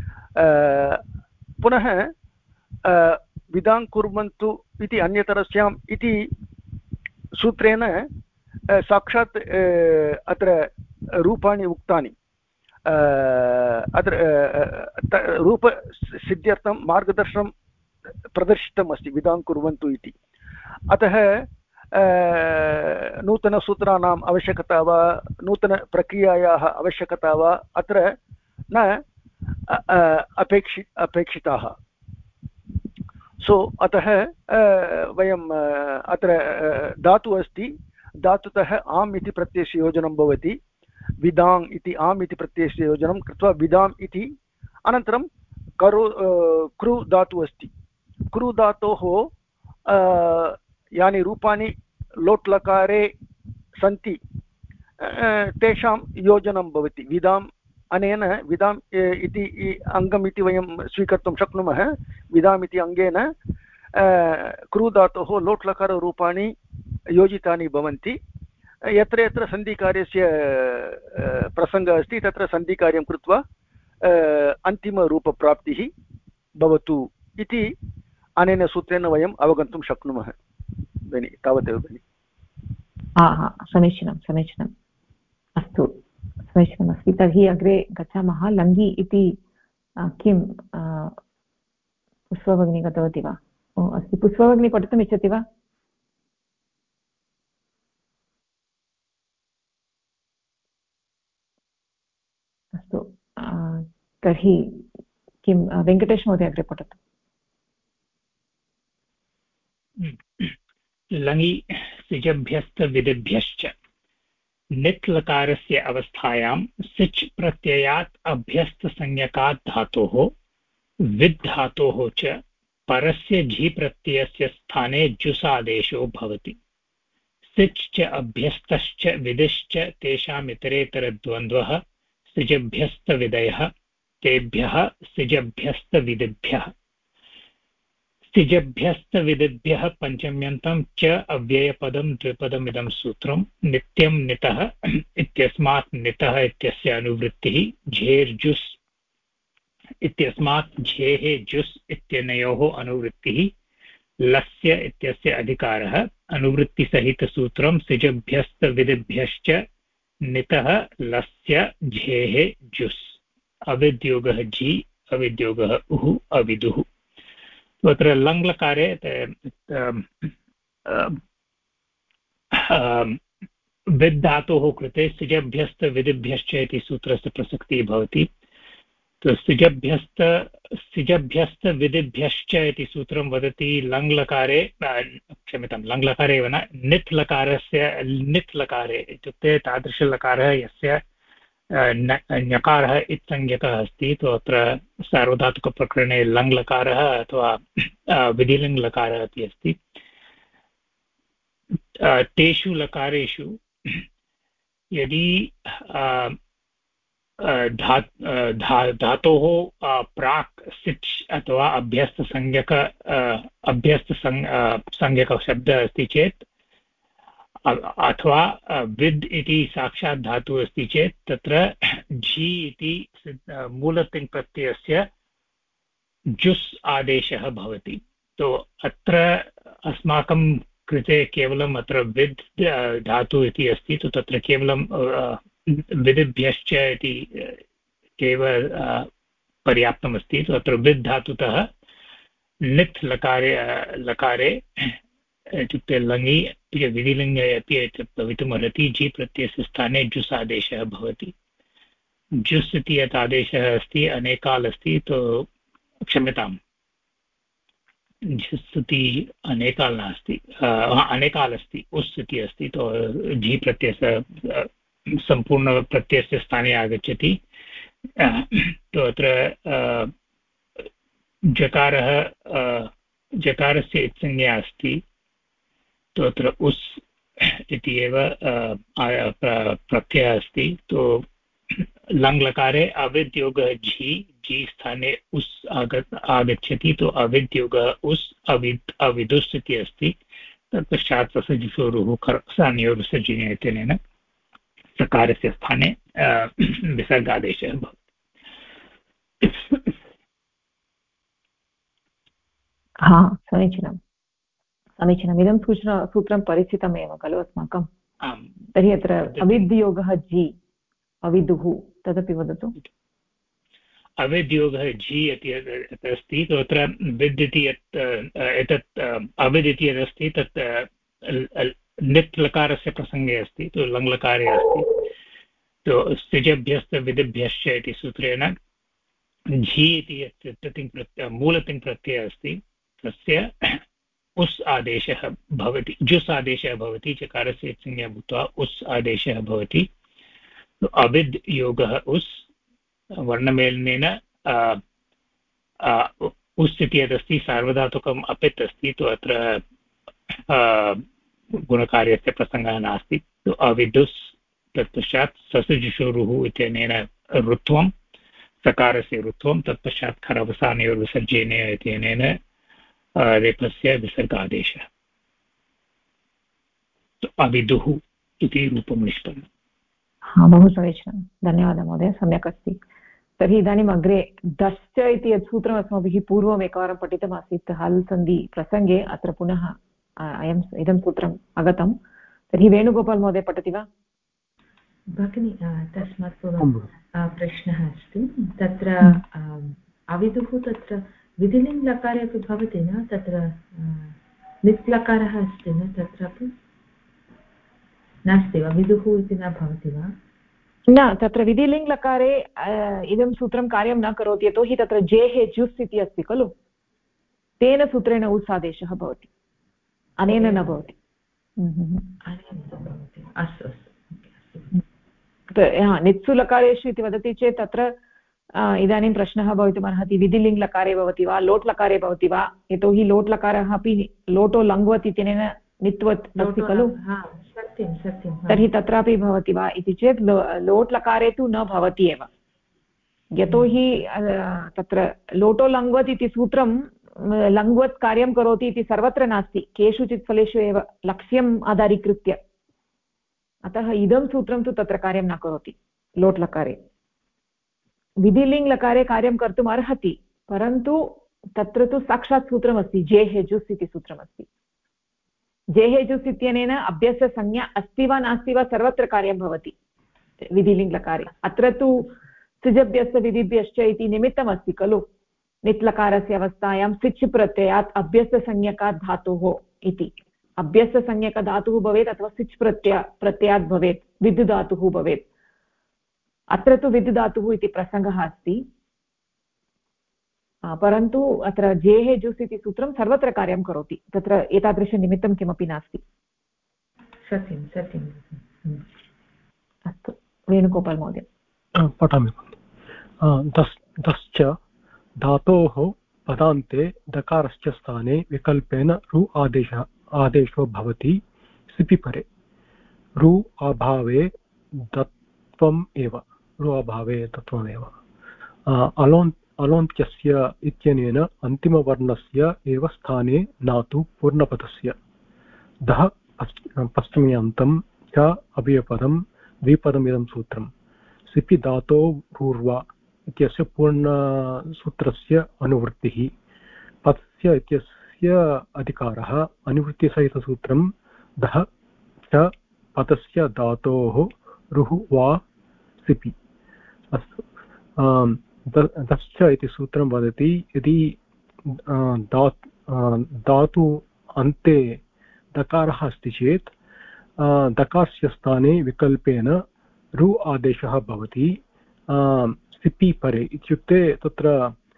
पुनः विदां कुर्वन्तु इति अन्यतरस्याम् इति सूत्रेण साक्षात् अत्र रूपाणि उक्तानि। अत्र रूपसिद्ध्यर्थं मार्गदर्शनं प्रदर्शितम् अस्ति विदां कुर्वन्तु इति। अतः नूतनसूत्राणाम् आवश्यकता वा नूतनप्रक्रियायाः आवश्यकता वा अत्र न अपेक्षिताः। सो अतः वयम् अत्र धातुः अस्ति, धातुतः आम् इति प्रत्ययस्य योजनं भवति। विदाम् इति आम् इति प्रत्ययस्य योजनं कृत्वा विदाम् इति, अनन्तरं कृ धातुः अस्ति। कृ धातोः यानि रूपाणि लोट्लकारे सन्ति तेषां योजनं भवति। विदाम् अनेन विदाम् इति अङ्गम् इति वयं स्वीकर्तुं शक्नुमः। विदाम् इति अङ्गेन कृ धातोः लोट्लकाररूपाणि योजितानि भवन्ति। यत्र यत्र सन्धिकार्यस्य प्रसङ्गः अस्ति तत्र सन्धिकार्यं कृत्वा अन्तिमरूपप्राप्तिः भवतु इति अनेन सूत्रेण वयम् अवगन्तुं शक्नुमः। भगिनि, तावदेव भगिनि। समीचीनं समीचीनम्। अस्तु, समीचीनमस्ति। तर्हि अग्रे गच्छामः। लङ्घि इति किं पुष्पभगिनी गतवती वा? अस्ति, पुष्पभगिनी पठितुम् इच्छति वा? अस्तु, तर्हि किं वेङ्कटेश महोदय अग्रे पठतु। लङि सिजभ्यस्तविधिभ्यश्च नित्लकारस्य अवस्थायां सिच् प्रत्ययात् अभ्यस्तसंज्ञकात् धातोः विद् धातोः च परस्य झि प्रत्ययस्य स्थाने जुसादेशो भवति। सिच् च अभ्यस्तश्च विदिश्च तेषाम् इतरेतरद्वन्द्वः सिजभ्यस्तविधयः, तेभ्यः सिजभ्यस्तविधिभ्यः। सिजभ्यस्तविधिभ्यः पञ्चम्यन्तं च अव्ययपदं द्विपदमिदं सूत्रं। नित्यं नितः इत्यस्मात् नितः इत्यस्य अनुवृत्तिः झेर्जुस् इत्यस्मात् झेः जुस् इत्यनयोः अनुवृत्तिः लस्य इत्यस्य अधिकारः। अनुवृत्तिसहितसूत्रं सिजभ्यस्तविधिभ्यश्च नितः लस्य झेः जुस्। अविद्योगः झि, अविद्योगः उः, अविदुः। अत्र लङ्लकारे विद् धातोः कृते सिजभ्यस्तविधिभ्यश्च इति सूत्रस्य प्रसक्तिः भवति। सिजभ्यस्तविधिभ्यश्च इति सूत्रं वदति लङ्लकारे, क्षम्यतां, लङ्लकारे एव न, नित् लकारे इत्युक्ते तादृशलकारः यस्य ञकारः इत्संज्ञकः अस्ति। तो अत्र सार्वधातुकप्रकरणे लङ्लकारः अथवा विधिलिङ्लकारः अपि अस्ति। तेषु लकारेषु यदि धातोः प्राक् सिच् अथवा अभ्यस्तसंज्ञकशब्दः अस्ति चेत् अथवा विद् इति साक्षात् धातुः अस्ति चेत् तत्र झि इति मूलतिङ्प्रत्ययस्य जुस् आदेशः भवति। तो अत्र अस्माकं कृते केवलम् अत्र विद् धातु इति अस्ति, तो तत्र केवलं विदिभ्यश्च इति एव पर्याप्तमस्ति। तो अत्र विद् धातुतः नित् लकारे इत्युक्ते लङि विधिलिङ्गे अपि भवितुमर्हति। जि प्रत्ययस्य स्थाने जुस् आदेशः भवति। जुस् इति यत् आदेशः अस्ति अनेकाल् अस्ति, तो क्षम्यताम्, जुस् इति अनेकाल् नास्ति, अनेकाल् अस्ति, उस् इति अस्ति। तो झि प्रत्ययस्य सम्पूर्णप्रत्ययस्य स्थाने आगच्छति। तो अत्र जकारस्य इत्संज्ञा अस्ति, तो अत्र उस् इति एव प्रत्ययः अस्ति। तो लङ्लकारे अविद्योगः झि स्थाने उस् आगच्छति। तो अविद्योगः उस् अविदुस् इति अस्ति। तत्पश्चात् ससजुषोरुः खरसानयोर्विसर्जनीय इत्यनेन सकारस्य स्थाने विसर्गादेशः भवति। हा, समीचीनं समीचीनम्। इदं सूत्रं परिचितमेव खलु अस्माकं। तर्हि अत्र अविद्योगः झि अविदुः तदपि वदतु। अविद्योगः झि इति अस्ति, तत्र विद् इति यत् एतत् अविद् इति यदस्ति तत् नित् लकारस्य प्रसङ्गे अस्ति, तो लङ्लकारे अस्ति। तो स्त्रिजभ्यश्च विदिभ्यश्च इति सूत्रेण झि इति यत् मूलतिङ्प्रत्ययः अस्ति तस्य उस् आदेशः भवति, जुस् आदेशः भवति। चकारस्य इत्संज्ञा भूत्वा उस् आदेशः भवति। तो अविद् योगः उस् वर्णमेलनेन उस् इति यदस्ति सार्वधातुकम् अपित् अस्ति। तो अत्र गुणकार्यस्य प्रसङ्गः नास्ति। तो अविदुस् तत्पश्चात् ससजुषोरुः इत्यनेन ऋत्वं, सकारस्य ऋत्वं, तत्पश्चात् खरवसानयोर्विसर्जनेन इत्यनेन रेफस्य विसर्गादेशः। तो अविदुः इति रूपं निष्पन्नम्। हा, बहु समीचीनं, धन्यवादः महोदय, सम्यक् अस्ति। तर्हि इदानीम् अग्रे दश्च इति यत् सूत्रम् अस्माभिः पूर्वम् एकवारं पठितमासीत् हल् सन्धि प्रसङ्गे, अत्र पुनः इदं सूत्रम् आगतं। तर्हि वेणुगोपाल् महोदय पठति वा? भगिनी, तस्मात् पूर्वं प्रश्नः अस्ति। तत्र अविदुः तत्र विधिलिङ् लकारे अपि भवति न? तत्र नित् लकारः अस्ति न? तत्रापि नास्ति वा? विदुः इति न भवति वा? न, तत्र विधिलिङ् लकारे इदं सूत्रं कार्यं न करोति, यतोहि तत्र जेः जुस् इति अस्ति खलु, तेन सूत्रेण उस् आदेशः भवति, अनेन न भवति। अस्तु अस्तु। नित्सु लकारेषु इति वदति चेत् तत्र इदानीं प्रश्नः भवितुमर्हति, विधिलिङ् लकारे भवति वा लोट् लकारे भवति वा? यतोहि लोट् लकारः अपि लोटो लङ्वत् इत्यनेन नित्वत् अस्ति खलु, तर्हि तत्रापि भवति वा इति चेत् लोट् लकारे तु न भवति एव, यतोहि तत्र लोटो लङ्वत् इति सूत्रं लङ्वत् कार्यं करोति इति सर्वत्र नास्ति, केषुचित् फलेषु एव लक्ष्यम् आधारीकृत्य। अतः इदं सूत्रं तु तत्र कार्यं न करोति लोट् लकारे। विधिलिङ् लकारे कार्यं कर्तुम् अर्हति, परन्तु तत्र तु साक्षात् सूत्रमस्ति, जेः जुस् इति सूत्रमस्ति। जेः जुस् इत्यनेन अभ्यससंज्ञा अस्ति वा नास्ति वा सर्वत्र कार्यं भवति विधिलिङ् लकारे। अत्र तु सिजभ्यश्च विधिभ्यश्च इति निमित्तमस्ति खलु, नित्लकारस्य अवस्थायां सिच् प्रत्ययात् अभ्यससंज्ञकात् धातुः इति। अभ्यससंज्ञकधातुः भवेत् अथवा सिच् प्रत्ययात् भवेत्, विद् धातुः भवेत्। अत्र तु विद् धातुः इति प्रसङ्गः अस्ति, परन्तु अत्र जेः जुस् इति सूत्रं सर्वत्र कार्यं करोति, तत्र एतादृशनिमित्तं किमपि नास्ति। सत्यं सत्यम्। अस्तु, वेणुगोपाल् महोदय पठामि। दश्च धातोः पदान्ते दकारस्य स्थाने विकल्पेन रु आदेशो भवति सिपि परे। रु अभावे तत्त्वम् एव, रु अभावे तत्त्वमेव। अलोन्त्यस्य इत्यनेन अन्तिमवर्णस्य एव स्थाने न तु पूर्णपदस्य। दः पश्चिम्यन्तं च अव्ययपदं द्विपदमिदं सूत्रं। सिपि धातोरूर्वा इत्यस्य पूर्णसूत्रस्य अनुवृत्तिः। पदस्य इत्यस्य अधिकारः अनुवृत्तिसहितसूत्रं दः च पदस्य धातोः रुः वा सिपि। अस्तु, दश्च इति सूत्रं वदति यदि धातु अन्ते दकारः अस्ति चेत् दकारस्य स्थाने विकल्पेन रु आदेशः भवति। सिपि परे इत्युक्ते तत्र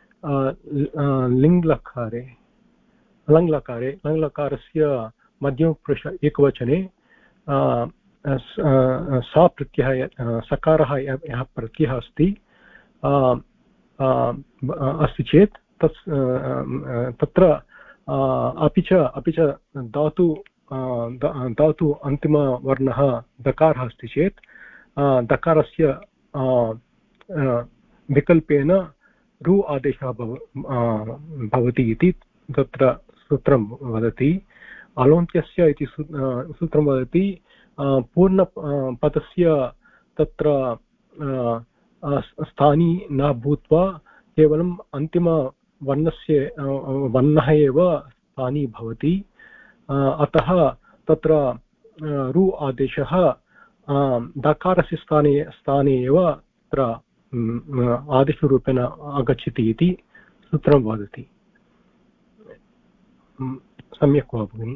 लङ्लकारस्य मध्यमपुरुष एकवचने सा प्रत्ययः सकारः यः प्रत्ययः अस्ति अस्ति चेत् तत्र अपि च धातु अन्तिमवर्णः दकारः अस्ति चेत् दकारस्य विकल्पेन रु आदेशः भवति इति तत्र सूत्रं वदति। अलोन्त्यस्य इति सूत्रं वदति पूर्णपदस्य तत्र स्थानी न भूत्वा केवलम् वर्णः एव स्थानी भवति। अतः तत्र रु आदेशः दकारस्य स्थाने एव तत्र आदेशरूपेण आगच्छति इति सूत्रं वदति। सम्यक् वा भगिनि?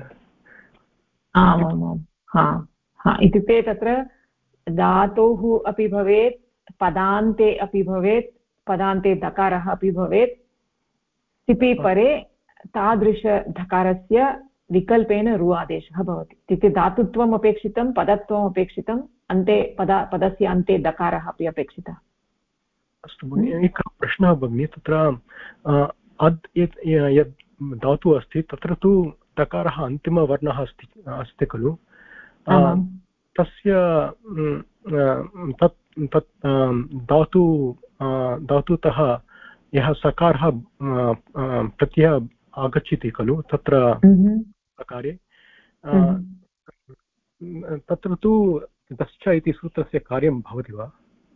आमामाम्, इत्युक्ते तत्र धातोः अपि भवेत्, पदान्ते अपि भवेत्, पदान्ते दकारः अपि भवेत्। सिपि परे तादृशधकारस्य विकल्पेन रु आदेशः भवति। इत्युक्ते धातुत्वम् अपेक्षितं, पदत्वम् अपेक्षितं, अन्ते पदस्य अन्ते दकारः अपि अपेक्षितः। अस्तु भगिनि, एकः प्रश्नः भगिनि, तत्र यद् धातुः अस्ति तत्र तु दकारः अन्तिमवर्णः अस्ति खलु? तस्य तत् धातुतः यः सकारः प्रत्ययः आगच्छति खलु तत्र प्रकारे, तत्र तु दश्च इति सूत्रस्य कार्यं भवति वा?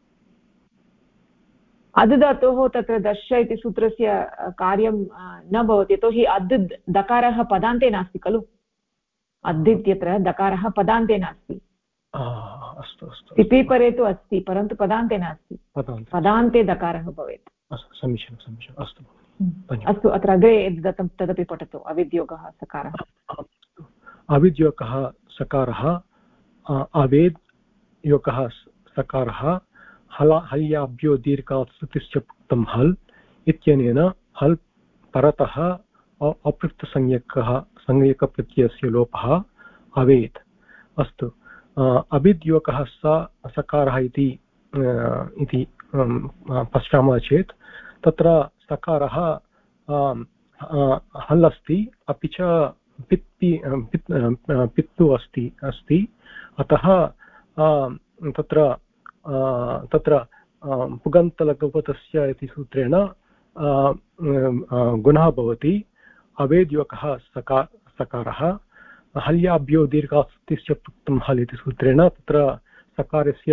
अद् धातोः तत्र दश्च इति सूत्रस्य कार्यं न भवति, यतोहि अद् दकारः पदान्ते नास्ति खलु। अद् इत्यत्र दकारः पदान्ते नास्ति। अस्तु अस्तु, सिपि परे तु अस्ति परन्तु पदान्ते नास्ति, पदान्ते दकारः भवेत्। समीचीनं, अस्तु अस्तु, अत्र अग्रे यद् दत्तं तदपि पठतु। अविद्योगः सकारः। अविद्योगः सकारः, अवेद् योगः सकारः, हल्याभ्यो दीर्घात् स्तुतिश्च पुक्तं हल् इत्यनेन हल् परतः अपृक्तसंज्ञकप्रत्ययस्य लोपः अवेत्। अस्तु, अविद्योगः सकारः इति पश्यामः चेत् तत्र सकारः हल् अस्ति, अपि च पित्तु अस्ति। अतः तत्र पुगन्तलघुपतस्य इति सूत्रेण गुणः भवति। अवेद्योगः सकारः, हल्याभ्यो दीर्घास्तिश्च पुक्तं हल् इति सूत्रेण तत्र सकारस्य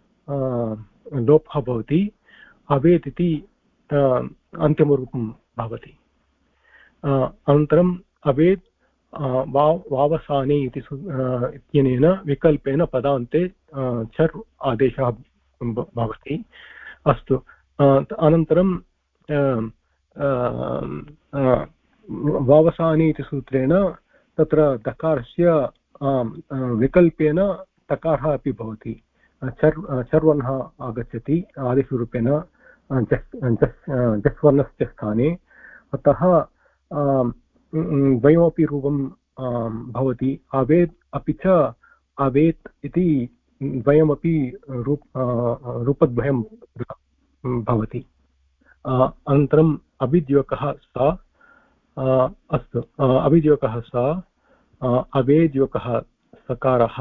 लोपः भवति। अवेद् इति अन्तिमरूपं भवति। अनन्तरम् अवेद् वावसाने इत्यनेन विकल्पेन पदान्ते चर् आदेशः भवति। अस्तु, अनन्तरं वावसाने इति सूत्रेण तत्र दकारस्य विकल्पेन तकारः अपि भवति। चर्वर्णः आगच्छति आदेशरूपेण जस्वर्णस्य स्थाने। अतः द्वयमपि रूपं भवति। अवेद् अपि च अवेत् इति द्वयमपि रूपद्वयं भवति। अनन्तरम् अविद्योगः सा। अस्तु, अविद्योगः सा, अवेद्योगः सकारः,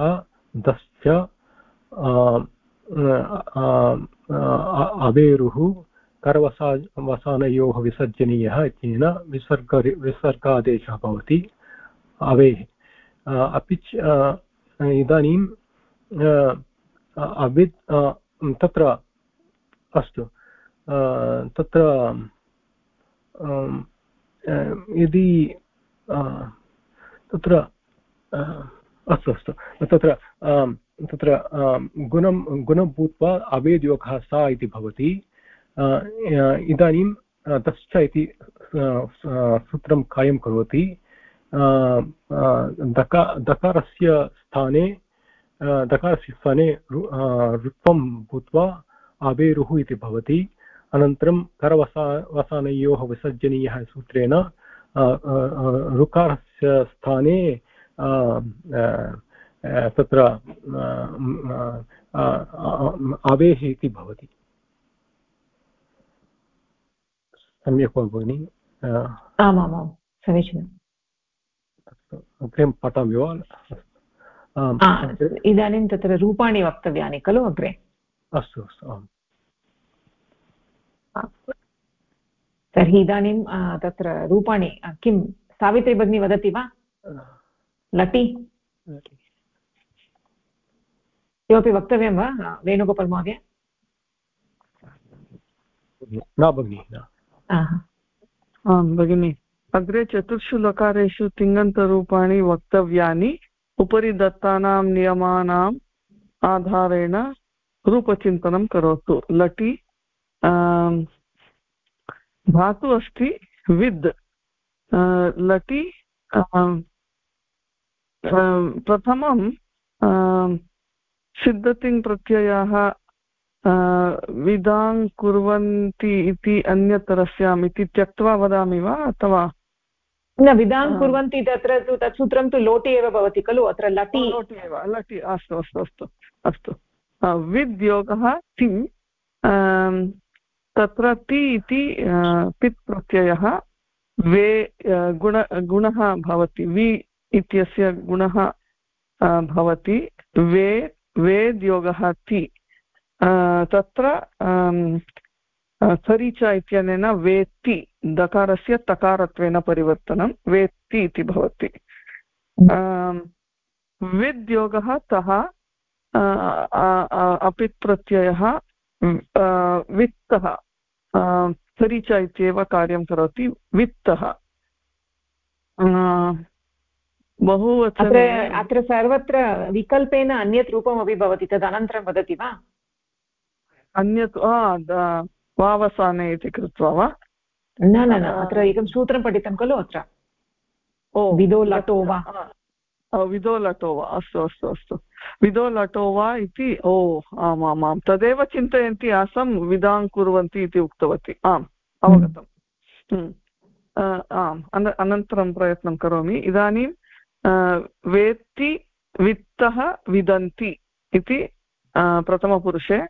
दश्च अवेरुः करवसानयोः विसर्जनीयः इत्यनेन विसर्गादेशः भवति अवेः। अपि च इदानीं अविद् तत्र अस्तु तत्र यदि तत्र अस्तु अस्तु तत्र तत्र गुणं भूत्वा अवेद्योगः सा इति भवति। इदानीं तश्च इति सूत्रं कार्यं करोति। दकारस्य स्थाने ऋत्वं भूत्वा अवेरुः इति भवति। अनन्तरं करवसानयोः विसर्जनीयः सूत्रेण ऋकारस्य स्थाने तत्र अवेः इति भवति। सम्यक् वा भगिनि? आमामां समीचीनम्। अग्रे पठामि वा? इदानीं तत्र रूपाणि वक्तव्यानि खलु अग्रे? अस्तु अस्तु आम्। तर्हि इदानीं तत्र रूपाणि किं सावित्री भगिनी वदति वा? लटि किमपि वक्तव्यं वा वेणुगोपाल् महोदय? न भगिनि। आं भगिनि, अग्रे चतुर्षु लकारेषु तिङन्तरूपाणि वक्तव्यानि। उपरि दत्तानां नियमानाम् आधारेण रूपचिन्तनं करोतु। लटि धातु अस्ति विद्। लटि प्रथमं सिद्धतिङ् प्रत्ययाः विदां कुर्वन्ति इति अन्यतरस्याम् इति त्यक्त्वा वदामि वा अथवा न? विदां कुर्वन्ति तत्र तु तत् सूत्रं तु लोटि एव भवति खलु, अत्र लटि लोटि एव। लटि अस्तु अस्तु अस्तु अस्तु। विद् योगः ति, तत्र ति इति पित् प्रत्ययः वे गुणः भवति। वि इत्यस्य गुणः भवति। वेद् योगः ति। तत्र खरीच इत्यनेन वेत्ति दकारस्य तकारत्वेन परिवर्तनं वेत्ति इति भवति। विद् योगः तः अपित् प्रत्ययः वित्तः खरीच इत्येव कार्यं करोति। वित्तः बहुवचने अत्र सर्वत्र विकल्पेन अन्यत् रूपमपि भवति, तदनन्तरं वदति वा? अन्यत् वावसाने इति कृत्वा वा? न न न, अत्र एकं सूत्रं पठितं खलु अत्र। विदो लटो वा? विदो लटो वा, अस्तु अस्तु अस्तु। विदो लटो वा इति, आमामां तदेव चिन्तयन्ती आसं विदां कुर्वन्ति इति उक्तवती। आम्, अवगतम्। आम्, अनन्तरं प्रयत्नं करोमि। इदानीं वेत्ति वित्तः विदन्ति इति प्रथमपुरुषे।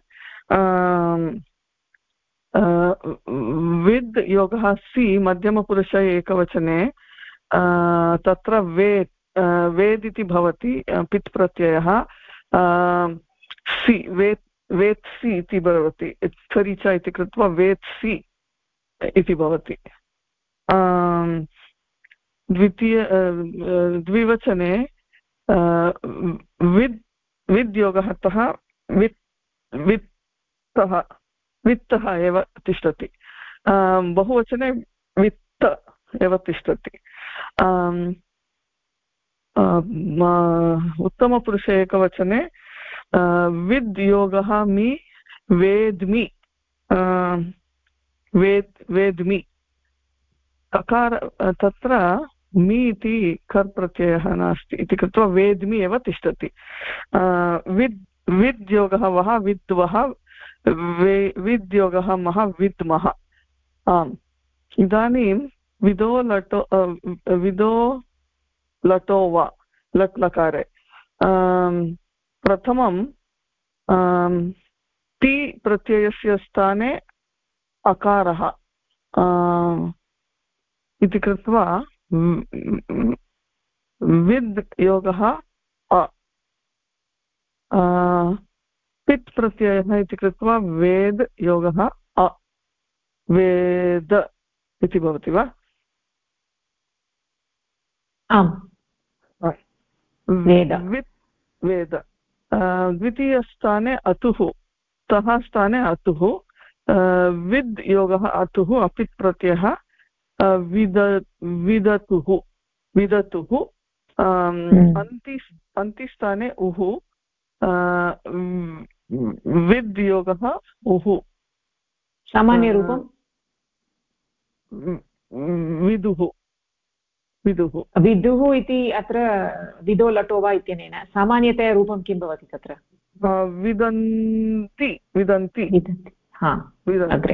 विद् योगः सि मध्यमपुरुषे एकवचने। तत्र वेद् इति भवति पित् प्रत्ययः। सि वेत्सि इति भवति। खरीच इति कृत्वा वेत्सि इति भवति। द्विवचने विद् योगः तः वित्तः एव तिष्ठति। बहुवचने वित्त एव तिष्ठति। उत्तमपुरुषे एकवचने विद् योगः मि वेद्मि वेद्मि। अकार तत्र मि इति कर् प्रत्ययः नास्ति इति कृत्वा वेद्मि एव तिष्ठति। विद् योगः वः विद्वः, विद् योगः मः विद्मः। आम्, इदानीं विदो लटो वा लट् लकारे प्रथमं ति प्रत्ययस्य स्थाने अकारः इति कृत्वा विद् योगः पित् प्रत्ययः इति कृत्वा वेद् योगः वेद इति भवति वा? आम् वेद वेद द्वितीयस्थाने अतुः तः स्थाने अतुः विद् योगः अतुः अपित् प्रत्ययः विदतुः अन्तिस्थाने उः विद् योगः उः सामान्यरूपं विदुः विदुः इति अत्र विदो लटो वा इत्यनेन सामान्यतया रूपं किं भवति तत्र? विदन्ति अग्रे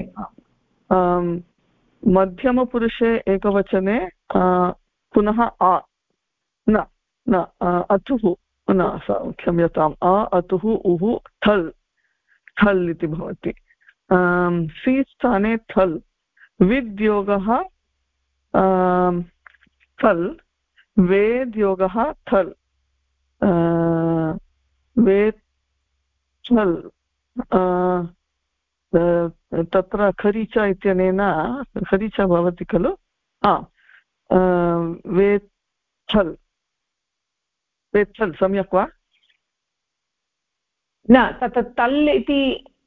मध्यमपुरुषे एकवचने पुनः आ न अतुः न क्षम्यताम् अतुः उः ठल् इति भवति सी स्थाने ठल् विद्योगः ठल् वेद्योगः ठल् वेत् ठल् तत्र खरीच इत्यनेन खरीच भवति खलु वेत्थल् सम्यक् वा? न तत् तल् इति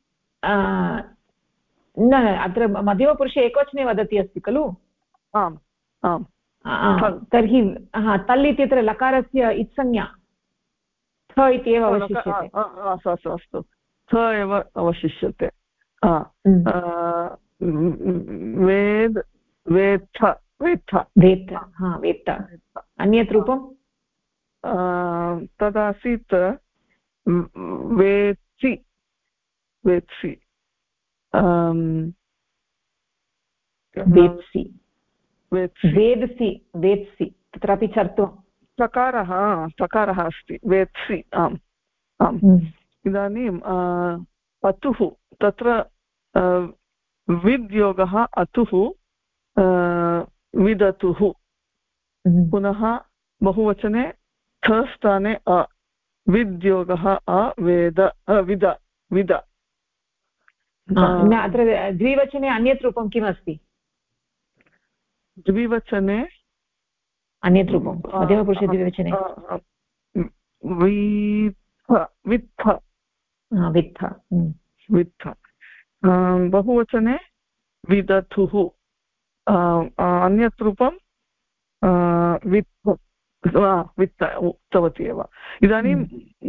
न अत्र मध्यमपुरुषे एकवचने वदति अस्ति खलु? आम् आम् तर्हि तल् इत्यत्र लकारस्य इत्संज्ञा थ इति एव अवशिष्यते। अस्तु अस्तु थ एव अवशिष्यते। वेद वेत्थ अन्यत् रूपं तदासीत् वेत्सि वेत्सि तत्रापि चर्त्वं चकारः अस्ति वेत्सि आम् आम् इदानीम् अतुः तत्र विद्योगः अतुः विदतुः पुनः बहुवचने थ स्थाने विद्योगः विद अत्र द्विवचने अन्यत् रूपं किम् अस्ति? द्विवचने अन्यत् रूपं मध्यमपुरुषे द्विवचने वित्थ बहुवचने विदथुः अन्यत् रूपं वित्त उक्तवती एव। इदानीम्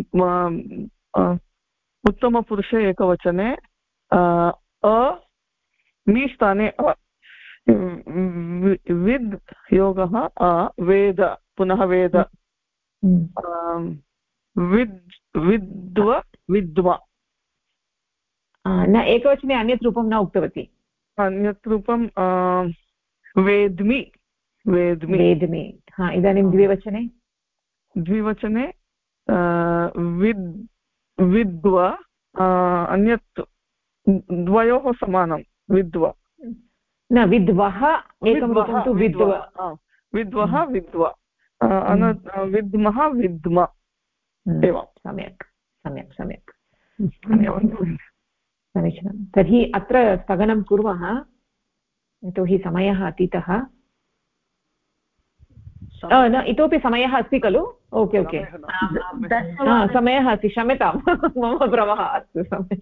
उत्तमपुरुषे एकवचने मी स्थाने विद् योगः वेद पुनः वेद विद्वा न एकवचने अन्यत् रूपं न उक्तवती। अन्यत् रूपं वेद्मि इदानीं द्विवचने विद्वा अन्यत् द्वयोः समानं विद्वा न विद्वः एकं रूपं तु विद्वा विद्वा विद्मः विद्म एवं सम्यक् समीचीनं। तर्हि अत्र स्थगनं कुर्मः यतोहि समयः अतीतः। न इतोपि समयः अस्ति खलु? ओके समयः अस्ति, क्षम्यतां मम भ्रमः। अस्तु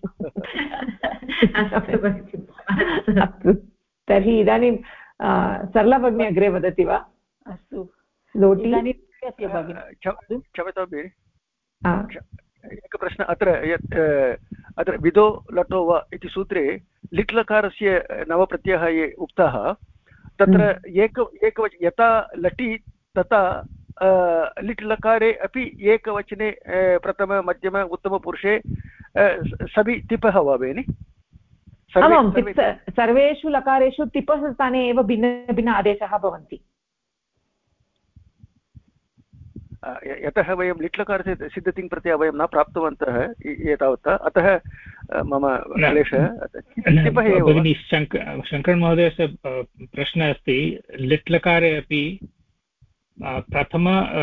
अस्तु तर्हि इदानीं सरला भगिनी अग्रे वदति वा? अस्तु लोटि क्षम्यतां भगिनि एकः प्रश्नः अत्र विदो लटो वा इति सूत्रे लिट् लकारस्य नवप्रत्ययः ये उक्ताः तत्र यथा लटि तथा लिट् लकारे अपि एकवचने प्रथम मध्यम उत्तमपुरुषे सभि तिपः वा भगिनि? आमां सर्वेषु लकारेषु तिपः स्थाने एव भिन्न आदेशाः भवन्ति। यतः वयं लिट्लकारस्य सिद्धतिङ् प्रत्ययः वयं न प्राप्तवन्तः एतावता अतः मम क्लेशः। भगिनी शङ्करन् महोदयस्य प्रश्नः अस्ति लिट्लकारे अपि प्रथम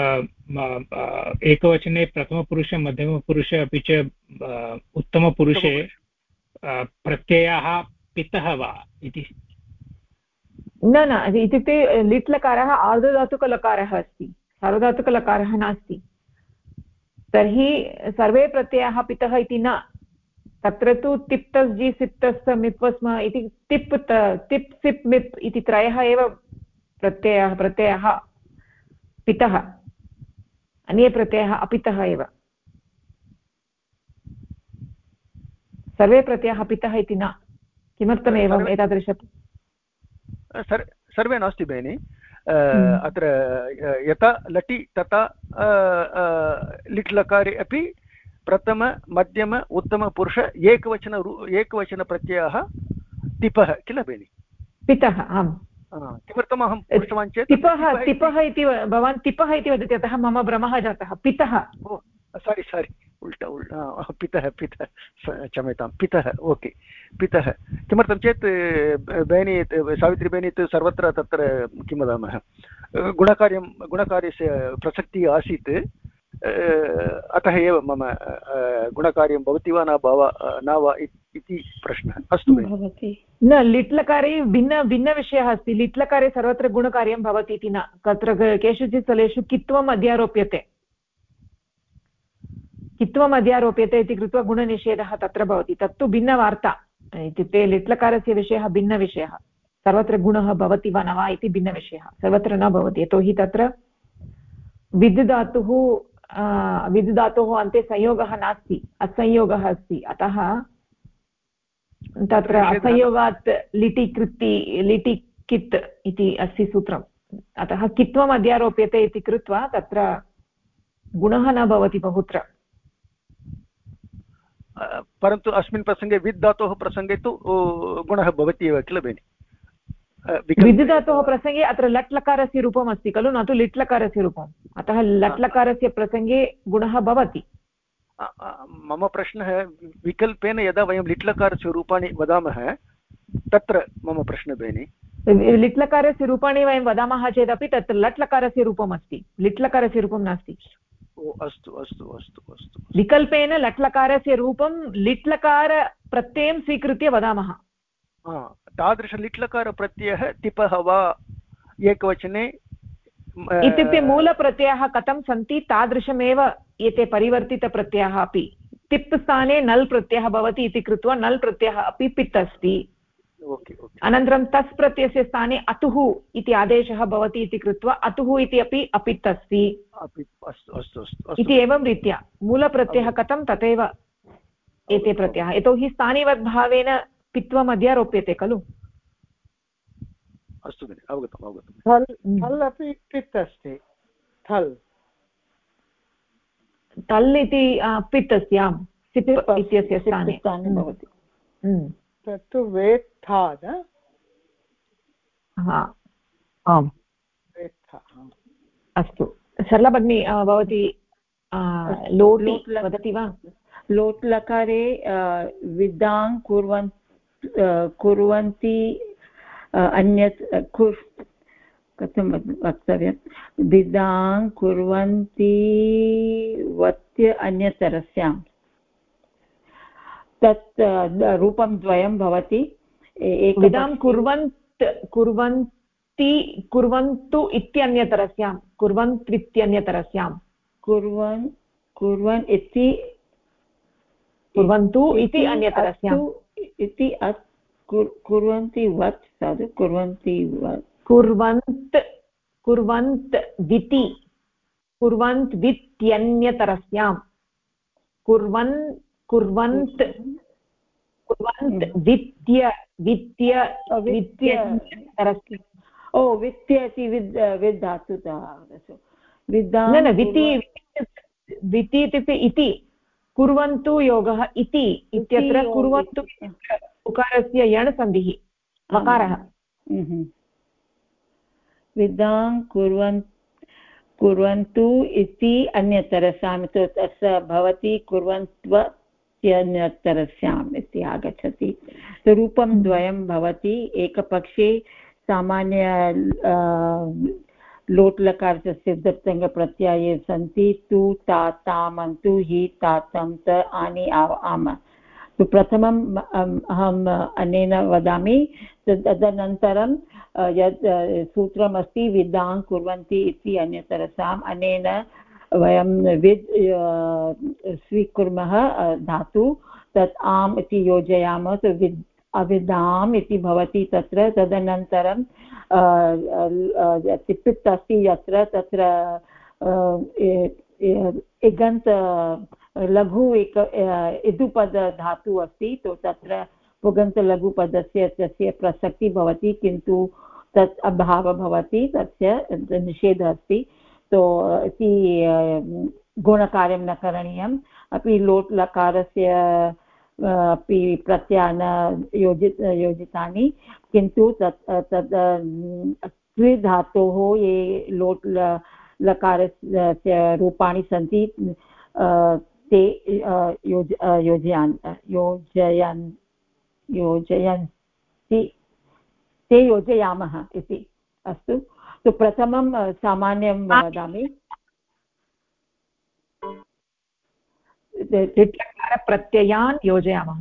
एकवचने प्रथमपुरुषे मध्यमपुरुषे अपि च उत्तमपुरुषे प्रत्ययाः पितः वा इति? न न इत्युक्ते लिट् लकारः आर्धधातुकलकारः अस्ति, सार्वधातुकलकारः नास्ति। तर्हि सर्वे प्रत्ययाः पितः इति न, तत्र तु तिप्तस् जि सिप्तस् मिप्वस्म इति तिप् सिप् मिप् इति त्रयः एव प्रत्ययः पितः, अन्ये प्रत्ययः अपितः एव। सर्वे प्रत्ययः पितः इति न। किमर्थम् एवम् एतादृश? सर्वे नास्ति भगिनि, अत्र यथा लटि तथा लिट् लकारे अपि प्रथम मध्यम उत्तमपुरुष एकवचनप्रत्ययः तिपः किल भगिनि? पितः, आम्। किमर्थम् अहं पृष्टवान् चेत् तिपः इति भवान् तिपः इति वदति, अतः मम भ्रमः जातः। पितः, सारी उल्टा पितः क्षम्यतां, पितः, ओके, पितः। किमर्थं चेत् भगिनी सावित्री भगिनी तु सर्वत्र तत्र किं वदामः गुणकार्यस्य प्रसक्तिः आसीत्, अतः एव मम गुणकार्यं भवति वा न वा इति प्रश्नः। अस्तु भवति न, लिट्लकारे भिन्नविषयः अस्ति। लिट्लकारे सर्वत्र गुणकार्यं भवति इति न, तत्र केषुचित् स्थलेषु कित्वम् अध्यारोप्यते, कित्वम् अध्यारोप्यते इति कृत्वा गुणनिषेधः तत्र भवति। तत्तु भिन्नवार्ता, इत्युक्ते लिट्लकारस्य विषयः भिन्नविषयः। सर्वत्र गुणः भवति वा न वा इति भिन्नविषयः, सर्वत्र न भवति। यतोहि तत्र विद् धातोः अन्ते संयोगः नास्ति, असंयोगः अस्ति। अतः तत्र असंयोगात् लिटि कित् इति अस्ति सूत्रम्। अतः कित्वम् अध्यारोप्यते इति कृत्वा तत्र गुणः न भवति बहुत्र। परन्तु अस्मिन् प्रसङ्गे विद् धातोः प्रसङ्गे तु गुणः भवति एव किल भगिनि? विद् धातोः प्रसङ्गे अत्र लट् लकारस्य रूपम् अस्ति खलु, न तु लिट् लकारस्य रूपम्, अतः लट् लकारस्य प्रसङ्गे गुणः भवति। मम प्रश्नः विकल्पेन यदा वयं लिट् लकारस्य रूपाणि वदामः तत्र मम प्रश्नः भगिनि। लिट् लकारस्य रूपाणि वयं वदामः चेदपि तत्र लट् लकारस्य रूपम् अस्ति, लिट् लकारस्य रूपं नास्ति। अस्तु अस्तु अस्तु अस्तु। विकल्पेन लट् लकारस्य रूपं लिट् लकार प्रत्ययं स्वीकृत्य वदामः। तादृश लिट् लकार प्रत्ययः तिपः वा एकवचने? इत्युक्ते मूलप्रत्ययः कथं सन्ति तादृशमेव एते परिवर्तितप्रत्ययः अपि। तिप् स्थाने नल् प्रत्ययः भवति इति कृत्वा नल् प्रत्ययः अपि पित् अस्ति। अनन्तरं तस् प्रत्ययस्य स्थाने अतुः इति आदेशः भवति इति कृत्वा अतुः इति अपि अपित् अस्ति इति। एवं रीत्या मूलप्रत्ययः कथं तथैव एते प्रत्ययः, यतोहि स्थानिवद्भावेन पित्वम् अध्यारोप्यते खलु। अस्तु भगिनि, अवगतम्। थल् अपि पित् अस्ति, थल् इति पित् अस्ति, आम्, सिप् इत्यस्य स्थाने भवति। तत्तु वेत्था न? आम्, अस्तु। सरला भगिनी, भवती लोट् वदति वा? लोट् लकारे विदां कुर्वन्ति अन्यत् कथं वक्तव्यं? विदां कुर्वन्ति वत्य अन्यतरस्यां, तत् रूपं द्वयं भवति। विदां कुर्वन्तु इत्यन्यतरस्यां, कुर्वन्त्वित्यन्यतरस्यां, कुर्वन्तु इति अन्यतरस्यां इति कुर्वन्ति वत् साधु कुर्वन्ति वत् कुर्वन्त् वित्यन्यतरस्यां, कुर्वन्त् वित्य इति विद् धातुतः विति इत्युक्ते इति, कुर्वन्तु योगः इति इत्यत्र कुर्वन्तु उकारस्य यण् सन्धिः वकारः। विदां कुर्वन्तु इति अन्यतरस्यां, तस्य भवति कुर्वन्त्वन्यतरस्याम् इति आगच्छति। रूपं द्वयं भवति। एकपक्षे सामान्य लोट् लकारस्य सिद्धप्रत्यये सन्ति तु ता तामन्तु हि तातं त आनि आम। प्रथमम् अहम् अनेन वदामि तदनन्तरं यत् सूत्रमस्ति विदां कुर्वन्ति इति अन्यतरसाम् अनेन वयं विद् स्वीकुर्मः धातु तत् आम् इति योजयामः विद् अविदाम् इति भवति तत्र तदनन्तरं पित् अस्ति यत्र तत्र इगन्त लघु एक इदुपद धातु अस्ति तो तत्र पुगन्तलघुपदस्य तस्य प्रसक्तिः भवति किन्तु तत् अभावः भवति तस्य निषेधः अस्ति तो इति गुणकार्यं न करणीयम् अपि लोट् लकारस्य अपि प्रत्ययान योजितानि किन्तु तद् द्विधातोः ये लोट् लकारस्य रूपाणि सन्ति ते योजयामः इति अस्तु तो प्रथमं सामान्यं वदामि प्रत्ययान् योजयामः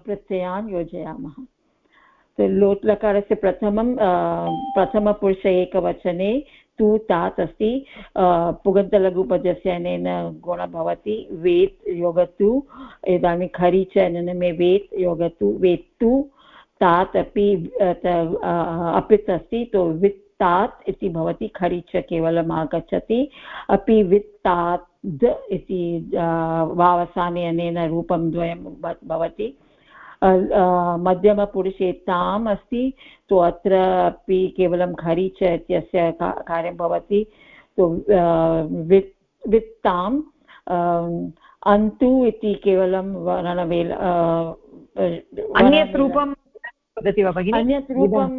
तो लोट् लकारस्य प्रथमपुरुष एकवचने तु तात् अस्ति पुगन्तलघुपदस्य अनेन गुणः भवति वेत् योगतु इदानीं खरि च अनेन मे वेत् योगतु वेत्तु तात् अपि अपित् अस्ति तो वित्तात् इति भवति खरि च केवलम् आगच्छति अपि वित्तात् इति वावसाने अनेन रूपं द्वयं भवति मध्यमपुरुषे ताम् अस्ति तो अत्र अपि केवलं खरि च इत्यस्य कार्यं भवति तो वित्ताम् अन्तु इति केवलं वर्णवेल अन्यत् रूपं वदति वा भगिनि अन्यत् रूपं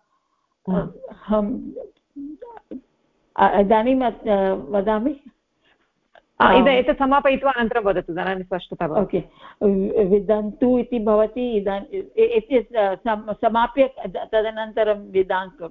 इदानीं वदामि एतत् समापयित्वा अनन्तरं वदतु इदानीं स्पष्टता ओके विदन्तु इति भवति इति समाप्य तदनन्तरं विदाङ्क्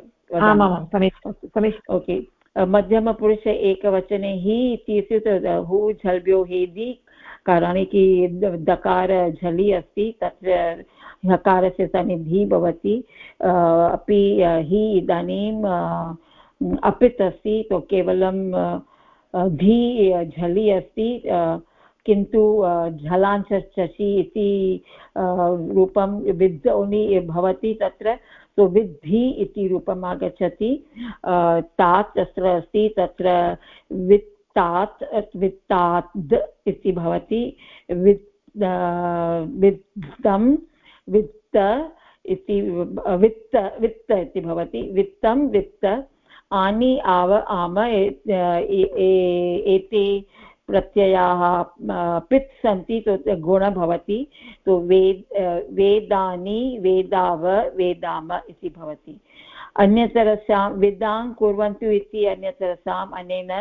ओके मध्यमपुरुष एकवचने हि इति हु झल्भ्यो हेदि कारणे कि दकार झलि अस्ति तत्र हकारस्य स्थाने धी भवति अपि हि इदानीं अपित् अस्ति तो केवलं धी झलि अस्ति किन्तु झलाञ्च चषि इति रूपं विद् ओनि भवति तत्र तो विद्धि इति रूपम् आगच्छति तात् तत्र अस्ति तत्र वित्तात् वित्ताद् इति भवति वित्तं वित्त इति वित्त इति भवति वित्तं वित्त आनि आव आम एते प्रत्ययाः पित् सन्ति तो गुणः भवति तो वेदानि वेदाव वेदाम इति भवति अन्यतरसां विदां कुर्वन्तु इति अन्यतरसाम् अनेन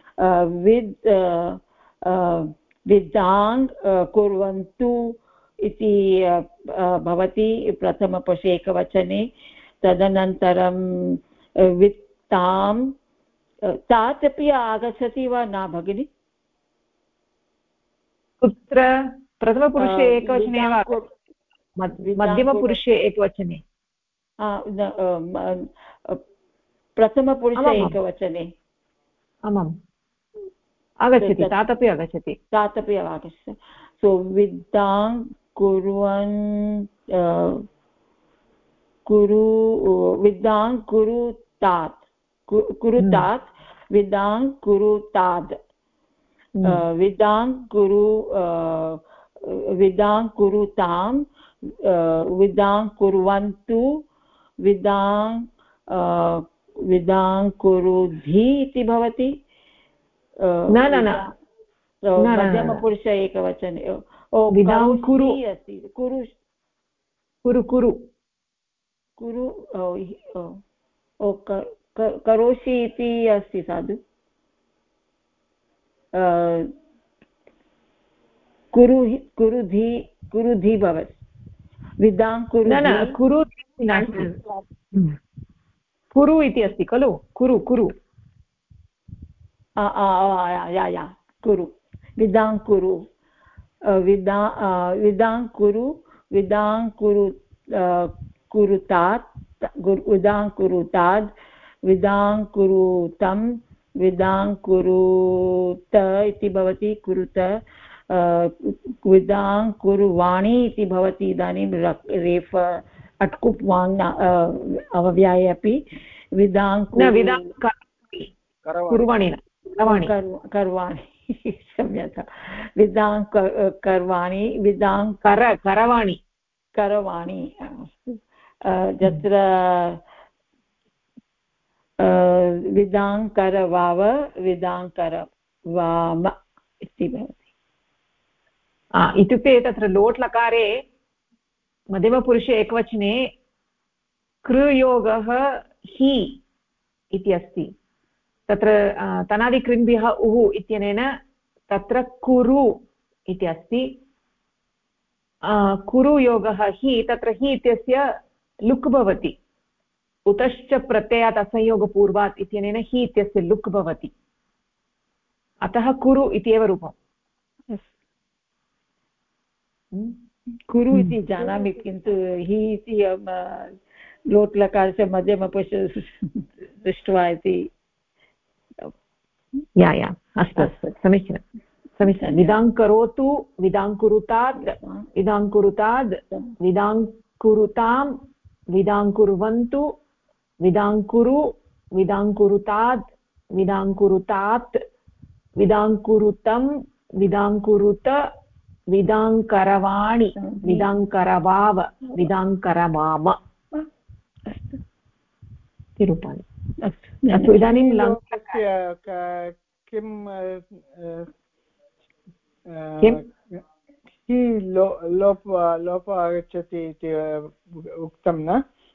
विदां कुर्वन्तु इति भवति प्रथमपुरुषे एकवचने तदनन्तरं वित्तां तात् अपि आगच्छति वा न भगिनि कुत्र प्रथमपुरुषे एकवचने वा मध्यमपुरुषे एकवचने प्रथमपुरुषे एकवचने आमाम् आगच्छति तात् अपि आगच्छति सो विद्यां कुर्वन् विद्यां कुरु तात् विदां कुरु ताद् विदां कुरु तां विदां कुर्वन्तु विदां कुरुधि इति भवति न मध्यमपुरुष एकवचने विदां कुरु अस्ति कुरु कुरु कुरु कुरु करोषि इति अस्ति साधु कुरुधि भवति विदां कुरु कुरु इति अस्ति खलु कुरु कुरु कुरु विदां कुरु विदां कुरु कुरुतात् विदां कुरुताद् विदां कुरुतं विदां कुरुत इति भवति कुरुत विदां कुर्वाणि इति भवति इदानीं रेफ अट्कुप् वाङ् अव्यये अपि विदां कुर्वाणि कर्वाणि क्षम्यतां विदां कर्वाणि विदां करवाणि तत्र विदां करवाव विदां करवाम इति भवति इत्युक्ते तत्र लोट् लकारे मध्यमपुरुषे एकवचने कृयोगः हि इति अस्ति तत्र तनादिकृन्भ्यः उः इत्यनेन तत्र कुरु इति अस्ति कुरुयोगः हि तत्र हि इत्यस्य लुक् भवति उतश्च प्रत्ययात् असंयोगपूर्वात् इत्यनेन हि इत्यस्य लुक् भवति अतः कुरु इत्येव रूपम् कुरु इति जानामि किन्तु हि इति लोट् लकारस्य मध्यमपुरुष दृष्ट्वा इति अस्तु समीचीनं विदां करोतु विदां कुरुतात् विदां कुरुताद् विदां कुरुतां विदां कुर्वन्तु विदां कुरु विदां कुरुतात् विदां कुरुतात् विदां कुरुतं विदां कुरुत विदां करवाणि विदां करवाव विदां करवाम इति रूपाणि अस्तु इदानीं किं लोप आगच्छति इति उक्तं न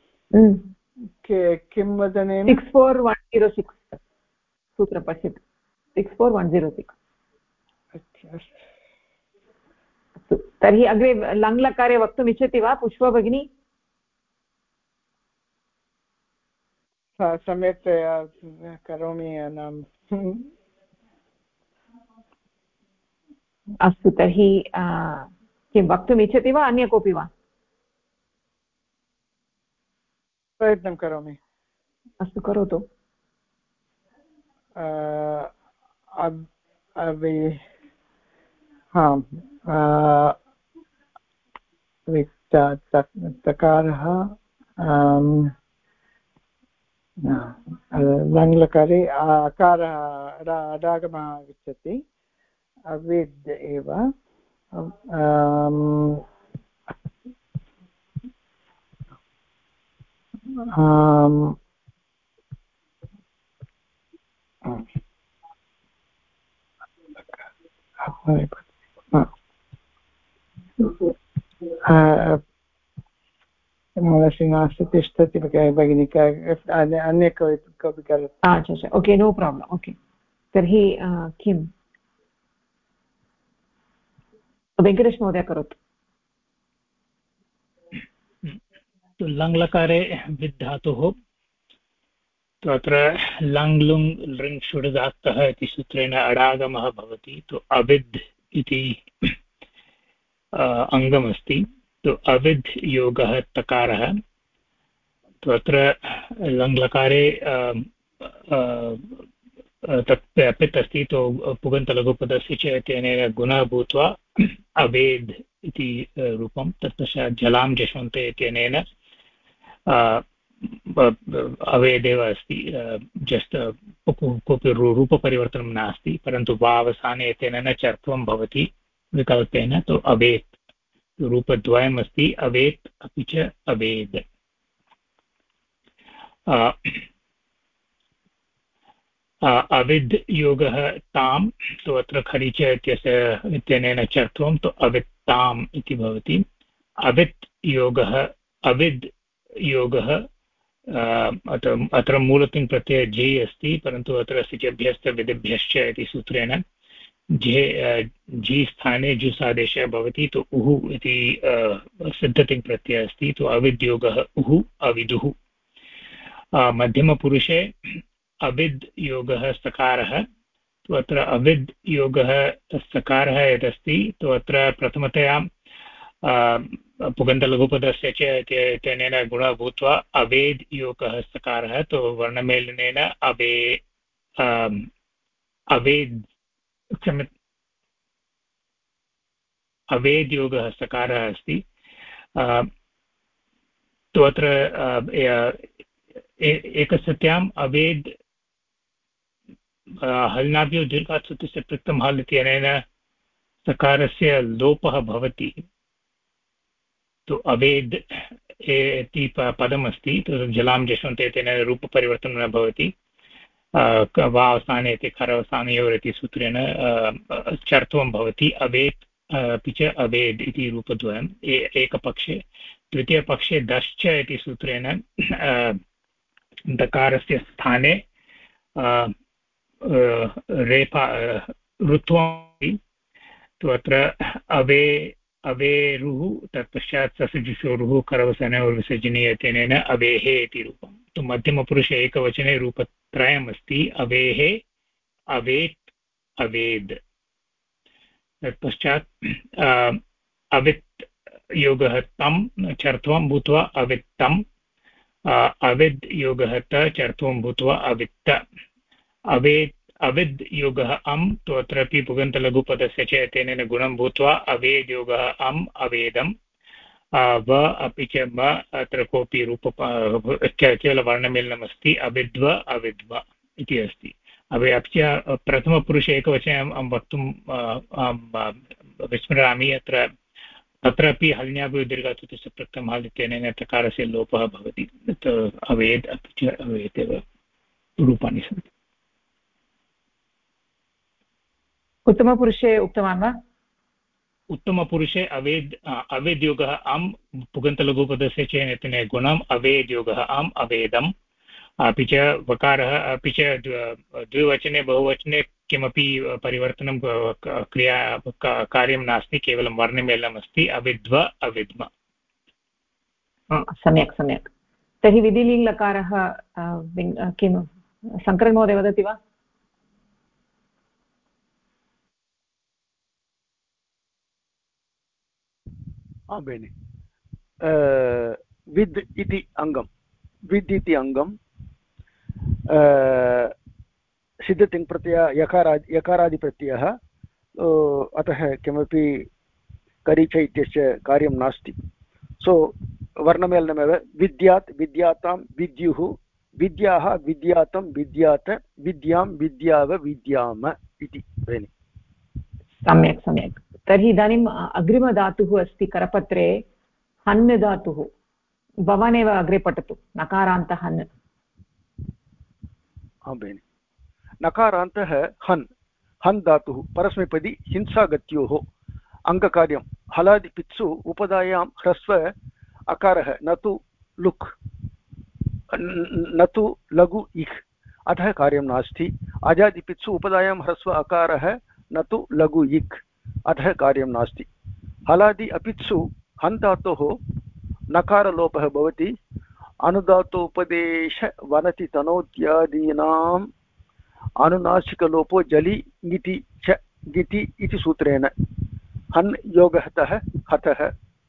किं वदनेन 64106 सूत्रं पश्यतु 64106 अस्तु तर्हि अग्रे लङ्लकारे वक्तुम् इच्छति वा पुष्पा भगिनी सम्यक्तया करोमि अस्तु तर्हि किं वक्तुम् इच्छति वा अन्य कोऽपि वा प्रयत्नं करोमि अस्तु करोतु तकारः लङ्लकारे अकारः अडागमः आगच्छति अविद् एव मनसि नास्ति तिष्ठति भगिनी अन्य कोऽपि करोति ओके नो प्राब्लम् ओके तर्हि किं वेङ्कटेश महोदय करोतु लङ्लकारे विद् धातुः तत्र लङ् लुङ् लृङ् षुडदात्तः इति सूत्रेण अडागमः भवति तु अविद् इति अङ्गमस्ति तु अविद् योगः तकारः तत्र लङ्लकारे तत् पित् अस्ति तु पुगन्तलघुपदस्य च तेनेन गुणः भूत्वा अवेद् इति रूपं तत्पश्चात् जलां जश्वन्ते इत्यनेन अवेदेव अस्ति जस्ट् कोऽपि रूपपरिवर्तनं नास्ति परन्तु वावसाने तेन चर्त्वं भवति विकल्पेन तु अवेत् रूपद्वयम् अस्ति अवेत् अपि च अवेद् अविद् योगः तां तु अत्र खरीच इत्यनेन चर्त्वं तु अवित्ताम् इति भवति अवित् योगः अविद् योगः अत्र मूलतिङ् प्रत्यय जे अस्ति परन्तु अत्र सिचभ्यश्च विदिभ्यश्च इति सूत्रेण जी स्थाने जुसादेशः भवति तु उः इति सिद्धतिङ् प्रत्ययः अस्ति तु अविद्योगः उः अविदुः मध्यमपुरुषे अविद् योगः सकारः अत्र अविद् योगः सकारः यदस्ति अत्र प्रथमतया पुगन्तलघुपदस्य च तेन गुणः भूत्वा अवेद् योगः सकारः वर्णमेलनेन अवेद् अवेद् योगः सकारः अस्ति अत्र एकसत्याम् अवेद् हल्नाभ्यो दीर्घात् सूत्रस्य पृक्तं हल् इत्यनेन सकारस्य लोपः भवति तु अवेद् इति पदमस्ति जलां जशन्ते तेन रूपपरिवर्तनं न भवति वा अवसाने इति खरवसानयोर् इति सूत्रेण चर्त्वं भवति अवेत् अपि च अवेद् इति रूपद्वयम् एकपक्षे द्वितीयपक्षे दश्च इति सूत्रेण दकारस्य स्थाने रेफा ऋत्वम् तु अत्र अवेरुः तत्पश्चात् ससजुषोरुः करवसनयोर्विसर्जनीय इत्यनेन अवेः इति रूपं तु मध्यमपुरुषे एकवचने रूपत्रयम् अस्ति अवेः अवेत् अवेद् तत्पश्चात् अवित् योगः तं चर्त्वं भूत्वा अवित्तम् अविद् योगः त चर्त्वं भूत्वा अवित्त अविद् योगः अम् तु अत्रापि पुगन्तलघुपदस्य च तेन गुणं भूत्वा अवेद् योगः अम् अवेदम् व अपि च म अत्र कोऽपि रूप केवलवर्णमेलनमस्ति अविद्व अविद्व इति अस्ति अपि च प्रथमपुरुषे एकवचने अहं वक्तुं विस्मरामि तत्रापि हल्न्याभ्यो दीर्घात् पृक्तं हल् इत्यनेन तकारस्य लोपः भवति अवेद् अपि च अवेत् एव रूपाणि सन्ति उत्तमपुरुषे उक्तवान् वा उत्तमपुरुषे अवेद् योगः अम् पुगन्तलघुपदस्य चेन गुणम् अवेद् योगः अम् अवेदम् अपि च वकारः अपि च द्विवचने बहुवचने किमपि परिवर्तनं क्रिया कार्यं नास्ति केवलं वर्णमेलनम् अस्ति अविद्व अविद्म सम्यक् सम्यक् तर्हि विधिलिङ्गलकारः किं शङ्करन् महोदय वदति वा भगिनि विद् इति अङ्गं विद् इति अङ्गं सिद्धतिङ्प्रत्यय यकारादिप्रत्ययः अतः किमपि करिच इत्यस्य कार्यं नास्ति सो वर्णमेलनमेव विद्यात् विद्यातां विद्युः विद्याः विद्यातं विद्यात् विद्यां विद्याव विद्याम इति भगिनि सम्यक् सम्यक् तर्हि इदानीम् अग्रिमधातुः अस्ति करपत्रे हन् धातुः भवान् एव अग्रे पठतु नकारान्तः हन् भगिनि नकारान्तः हन् हन् धातुः परस्मैपदी हिंसागत्योः अङ्गकार्यं हलादिपित्सु उपधायां ह्रस्व अकारः न तु लुक् न तु लघु इह् अतः कार्यं नास्ति अजादिपित्सु उपधायां ह्रस्व अकारः न तु लघु इक् अतः कार्यं नास्ति हलादि अपित्सु हन् धातोः नकारलोपः भवति अनुदातोपदेश वनति तनोत्यादीनाम् अनुनासिकलोपो जलि ङिति च ङिति इति सूत्रेण हन् योगहतः हतः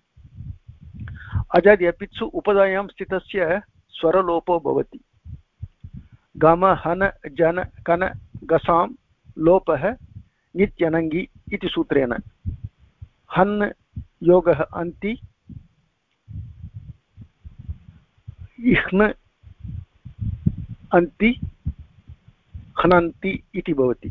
अजादि अपित्सु उपधायां स्थितस्य स्वरलोपो भवति गम हन जन कन गसां लोपः नित्यनङ्गी इति सूत्रेण हन् योगः अन्ति इह्न अन्ति हनन्ति इति भवति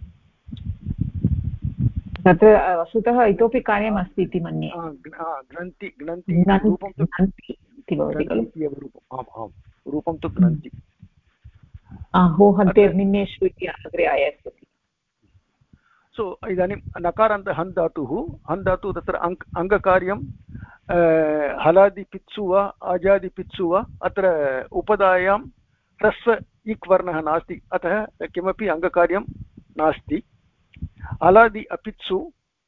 तत्र वस्तुतः इतोपि कार्यम् अस्ति इति मन्ये ग्रन्थि ग्रन्थि रूपं तु इति भवति खलु आम् आम् रूपं तु ग्रन्थि हो हन्तेर्निन्नेषु इति अग्रे आयास्यति सो इदानीं नकारान्त हन् धातुः तत्र अङ्गकार्यं हलादिपित्सु वा अजादिपित्सु वा अत्र उपधायां ह्रस्व इक् वर्णः नास्ति अतः किमपि अङ्गकार्यं नास्ति हलादि अपित्सु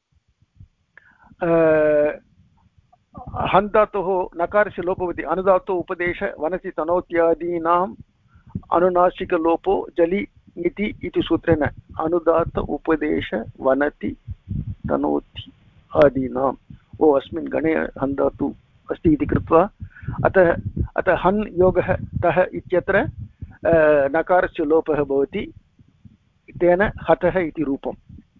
हन् धातोः नकारस्य लोपो भवति अनुदातो उपदेश वनसि तनोत्यादीनाम् अनुनासिकलोपो जलि ङिति इति सूत्रेण अनुदात्त उपदेश वनति तनोति आदीनाम् अस्मिन् गणे हन् धातु अस्ति इति कृत्वा अतः हन् योगः तः इत्यत्र नकारस्य लोपः भवति, तेन हतः इति रूपम्।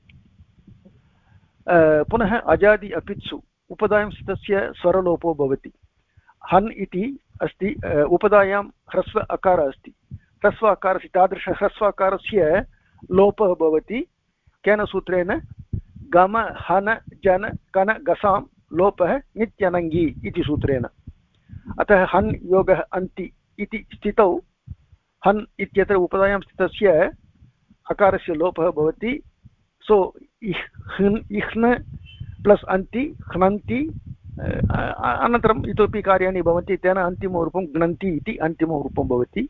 पुनः अजादि अपित्सु उपधायां स्थितस्य स्वरलोपो भवति। हन् इति अस्ति, उपधायां ह्रस्व अकारः अस्ति, ह्रस्व अकारस्य तादृश ह्रस्व अकारस्य लोपः भवति केन सूत्रेण गम हन जन कन गसां लोपः नित्यनङ्गी इति सूत्रेण। अतः हन् योगः अन्ति इति स्थितौ हन् इत्यत्र उपधायां स्थितस्य अकारस्य लोपः भवति। सो इह्न प्लस् अन्ति ह्नन्ति, अनन्तरम् इतोपि कार्याणि भवन्ति, तेन अन्तिमरूपं घ्नन्ति इति अन्तिमरूपं भवति।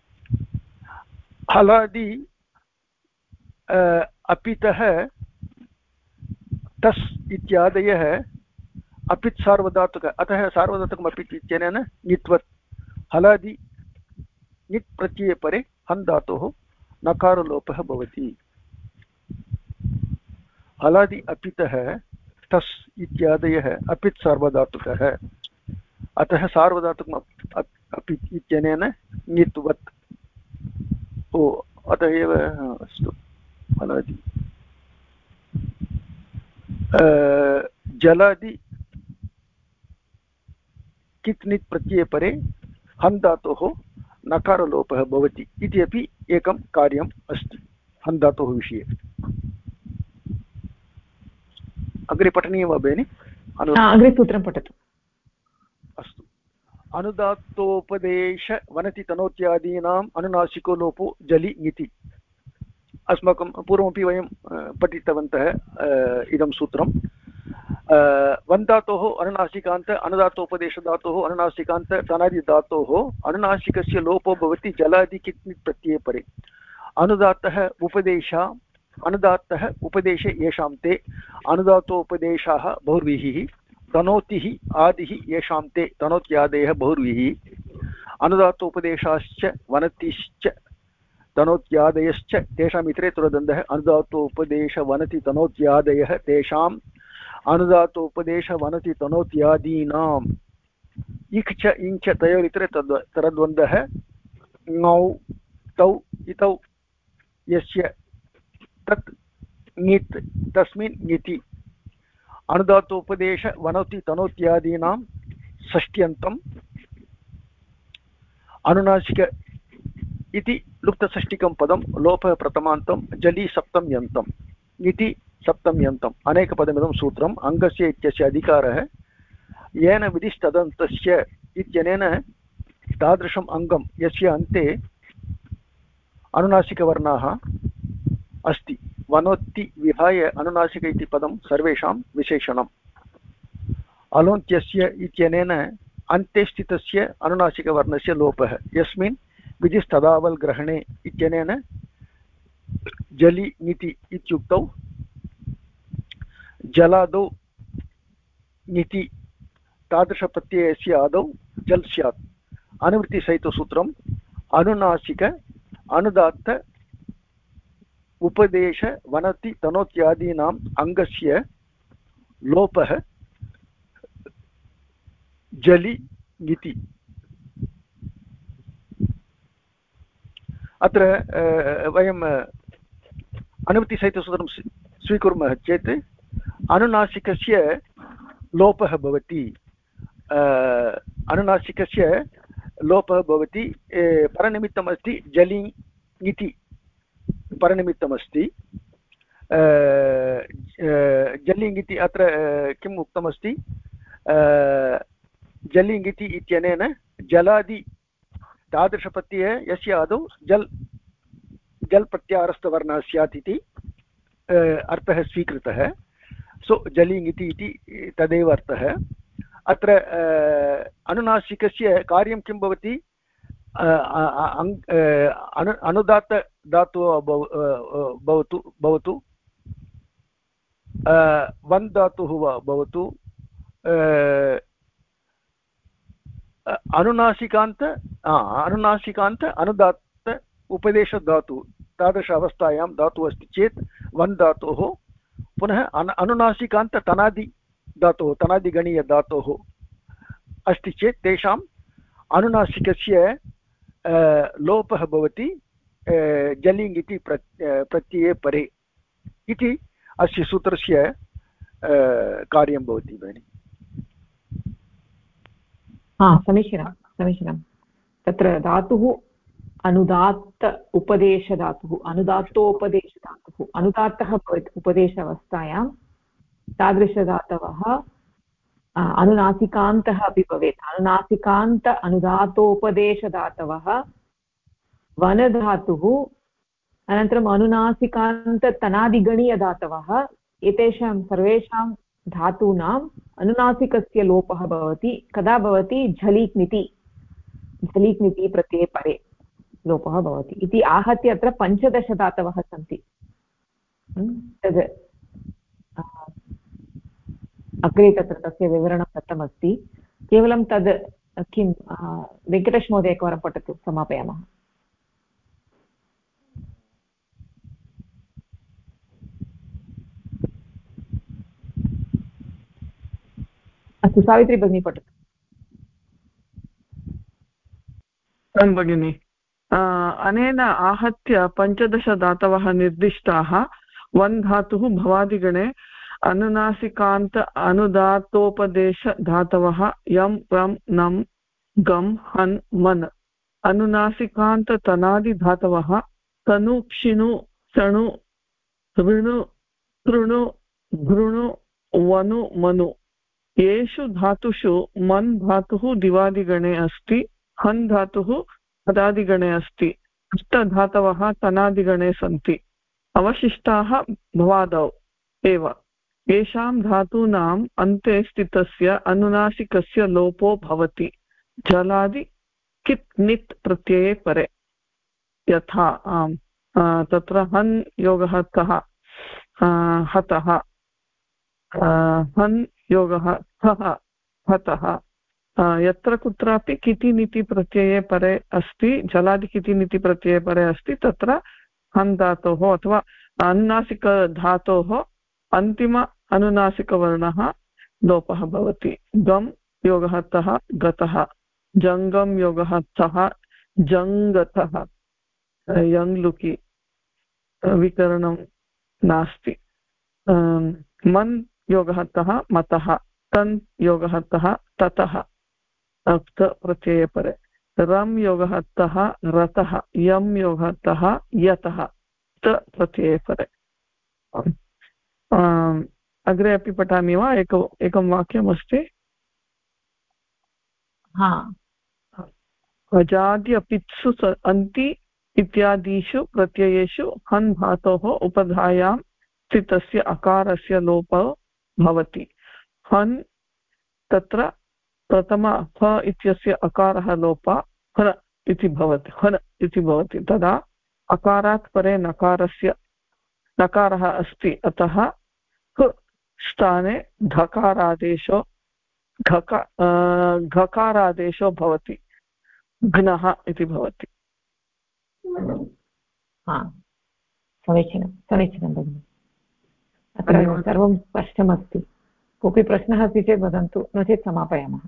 हलादि अपितः तस् इत्यादयः अपित् सार्वधातुक, अतः सार्वधातुकम् अपित् इत्यनेन ङित्वत् हलादि ङित् प्रत्यये परे हन् धातोः नकारलोपः भवति। हलादि अपितः तस् इत्यादयः अपित् सार्वधातुकः, अतः सार्वधातुकम् अपित् इत्यनेन ङित्वत्। अतः एव अस्तु। हलादि जलादि कित् नित् प्रत्यये परे हन् धातोः नकारलोपः भवति इति अपि एकं कार्यम् अस्ति हन् धातोः विषये। अग्रे पठनीयं वा भगिनि? अग्रे सूत्रं पठतु। अस्तु। अनुदात्तोपदेश वनति तनोत्यादीनाम् अनुनासिको लोपो जलि ङिति। अस्माकं पूर्वमपि वयं पठितवन्तः इदं सूत्रं। वन्धातोः अनुनासिकान्त अनुदात्तोपदेशधातोः अनुनासिकान्त तनादिधातोः अनुनासिकस्य लोपो भवति जलादि कित् नित् प्रत्यये परे। अनुदात्तः उपदेशे येषां ते अनुदात्तोपदेशाः बहुर्विहिः, तनोतिः आदिः येषां ते तनोत्यादयः बहुर्विहिः, अनुदात्तोपदेशाश्च वनतिश्च तनोत्यादयश्च तेषाम् इतरे तुरदन्तः अनुदात्तोपदेश वनति तनोत्यादयः तेषाम् अनुदात्तोपदेश वनति तनोत्यादीनाम् इक् च इञ्च तयोरितरे तरद्वन्द्वः ङौ तौ इतौ यस्य तत् ङित् तस्मिन् ङिति। अनुदात्तोपदेश वनति तनोत्यादीनां षष्ट्यन्तम् अनुनासिक इति लुप्तषष्टिकं पदं लोपः प्रथमान्तं जलि सप्तं यन्तम् इति सप्तं यन्तम् अनेकपदमिदं सूत्रम्। अङ्गस्य इत्यस्य अधिकारः येन विधिस्तदन्तस्य इत्यनेन तादृशम् अङ्गं यस्य अन्ते अनुनासिकवर्णाः अस्ति। वनोत्ति विहाय अनुनासिक इति पदं सर्वेषां विशेषणम्। अलोन्त्यस्य इत्यनेन अन्ते स्थितस्य अनुनासिकवर्णस्य लोपः यस्मिन् विधिस्तदावल्ग्रहणे इत्यनेन जलि ङिति इत्युक्तौ जलादौ ङिति तादृशप्रत्ययस्य आदौ जल् स्यात्। अनुवृत्तिसहितसूत्रम् अनुनासिक अनुदात्त उपदेश वनति तनोत्यादीनाम् अङ्गस्य लोपः जलि ङिति। अत्र वयम् अनुवृत्तिसहितसूत्रं स्वीकुर्मः चेत् अनुनासिकस्य लोपः भवति, अनुनासिकस्य लोपः भवति। परनिमित्तमस्ति जलि ङिति परनिमित्तमस्ति। जलि ङिति अत्र किम् उक्तमस्ति? जलि ङिति इत्यनेन जलादि तादृशप्रत्यये यस्य आदौ जल् प्रत्याहारस्थवर्णः स्यात् इति अर्थः स्वीकृतः। सो जलि ङिति इति तदेव अर्थः। अत्र अनुनासिकस्य कार्यं किं भवति? अनुदात्त धातुः भवतु वन् धातुः वा भवतु, अनुनासिकान्त अनुदात्त उपदेशधातु तादृश अवस्थायां धातुः अस्ति चेत् वन् धातोः पुनः अनुनासिकान्त तनादि धातोः तनादिगणीयधातोः अस्ति चेत् तेषाम् अनुनासिकस्य लोपः भवति जलिङ् इति प्रत्यये परे इति अस्य सूत्रस्य कार्यं भवति भगिनि। समीचीनं समीचीनं। तत्र धातुः अनुदात्त उपदेशधातुः अनुदात्तोपदेशधातुः अनुदात्तः भवति उपदेशावस्थायां तादृशधातवः अनुनासिकान्तः अपि भवेत्। अनुनासिकान्त अनुदात्तोपदेशधातवः वनधातुः अनन्तरम् अनुनासिकान्ततनादिगणीयधातवः एतेषां सर्वेषां धातूनाम् अनुनासिकस्य लोपः भवति। कदा भवति? झलीक् निति प्रत्यये परे लोपः भवति इति आहत्य अत्र 15 धातवः सन्ति। तद् अग्रे तत्र तस्य विवरणं दत्तमस्ति। केवलं तद् किं वेङ्कटेशमहोदय एकवारं पठतु, समापयामः। अस्तु, सावित्री भगिनी पठतु। भगिनि, अनेन आहत्य 15 धातवः निर्दिष्टाः। वन् धातुः भवादिगणे अनुनासिकान्त अनुदात्तोपदेशधातवः यं रं नं गं हन् मन्। अनुनासिकान्ततनादिधातवः तनु क्षिणु सणु ऋणु तृणु घृणु वनु मनु। येषु धातुषु मन् धातुः दिवादिगणे अस्ति, हन् धातुः पदादिगणे अस्ति। अष्टधातवः तनादिगणे सन्ति, अवशिष्टाः भवादौ एव। येषां धातूनाम् अन्ते स्थितस्य अनुनासिकस्य लोपो भवति जलादि कित् नित् प्रत्यये परे। यथा तत्र हन् योगः तः हतः, हन् योगः थः हतः। यत्र कुत्रापि किति निति प्रत्यये परे अस्ति, जलादि किति निति प्रत्यये परे अस्ति, तत्र हन् धातोः अथवा अनुनासिकधातोः अन्तिम अनुनासिकवर्णः लोपः भवति। गम् योगः तः गतः, जङ्गम् योगः तः जङ्गतः। यङ् लुकि विकरणं नास्ति। मन् योगः तः मतः, तन् योगः तः ततः प्रत्यये परे। रं योगः तः रतः, यं योगः तः यतः प्रत्यये परे। अग्रे अपि पठामि वा? एकं वाक्यमस्ति। अजादि अपित्सु अन्ति इत्यादिषु प्रत्ययेषु हन् धातोः उपधायां स्थितस्य अकारस्य लोपो भवति। हन् तत्र प्रथम फ इत्यस्य अकारः लोप हन इति भवति। तदा अकारात् परे नकारः अस्ति, अतः ह स्थाने घकारादेशो भवति, घ्नः इति भवति। समीचीनं समीचीनं भगिनि। अत्र सर्वं स्पष्टमस्ति। कोऽपि प्रश्नः अस्ति चेत् वदन्तु, नो चेत् समापयामः।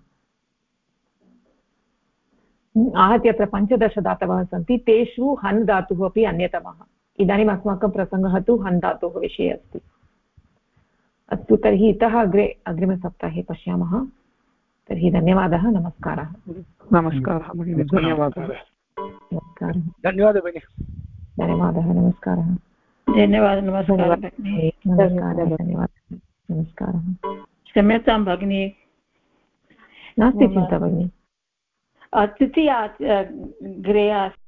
आहत्य अत्र 15 धातवः सन्ति, तेषु हन् धातुः अपि अन्यतमः। इदानीम् अस्माकं प्रसङ्गः तु हन् धातोः विषये अस्ति। अस्तु, तर्हि इतः अग्रे अग्रिमसप्ताहे पश्यामः। तर्हि धन्यवादः, नमस्कारः। नमस्कारः भगिनि, धन्यवादः। नमस्कारः। धन्यवादः भगिनि। धन्यवादः, नमस्कारः। धन्यवादः, नमस्कारः भगिनि। नमस्कारः, धन्यवादः, नमस्कारः। क्षम्यतां भगिनि, नास्ति चिन्ता भगिनि। अतिथि गृहे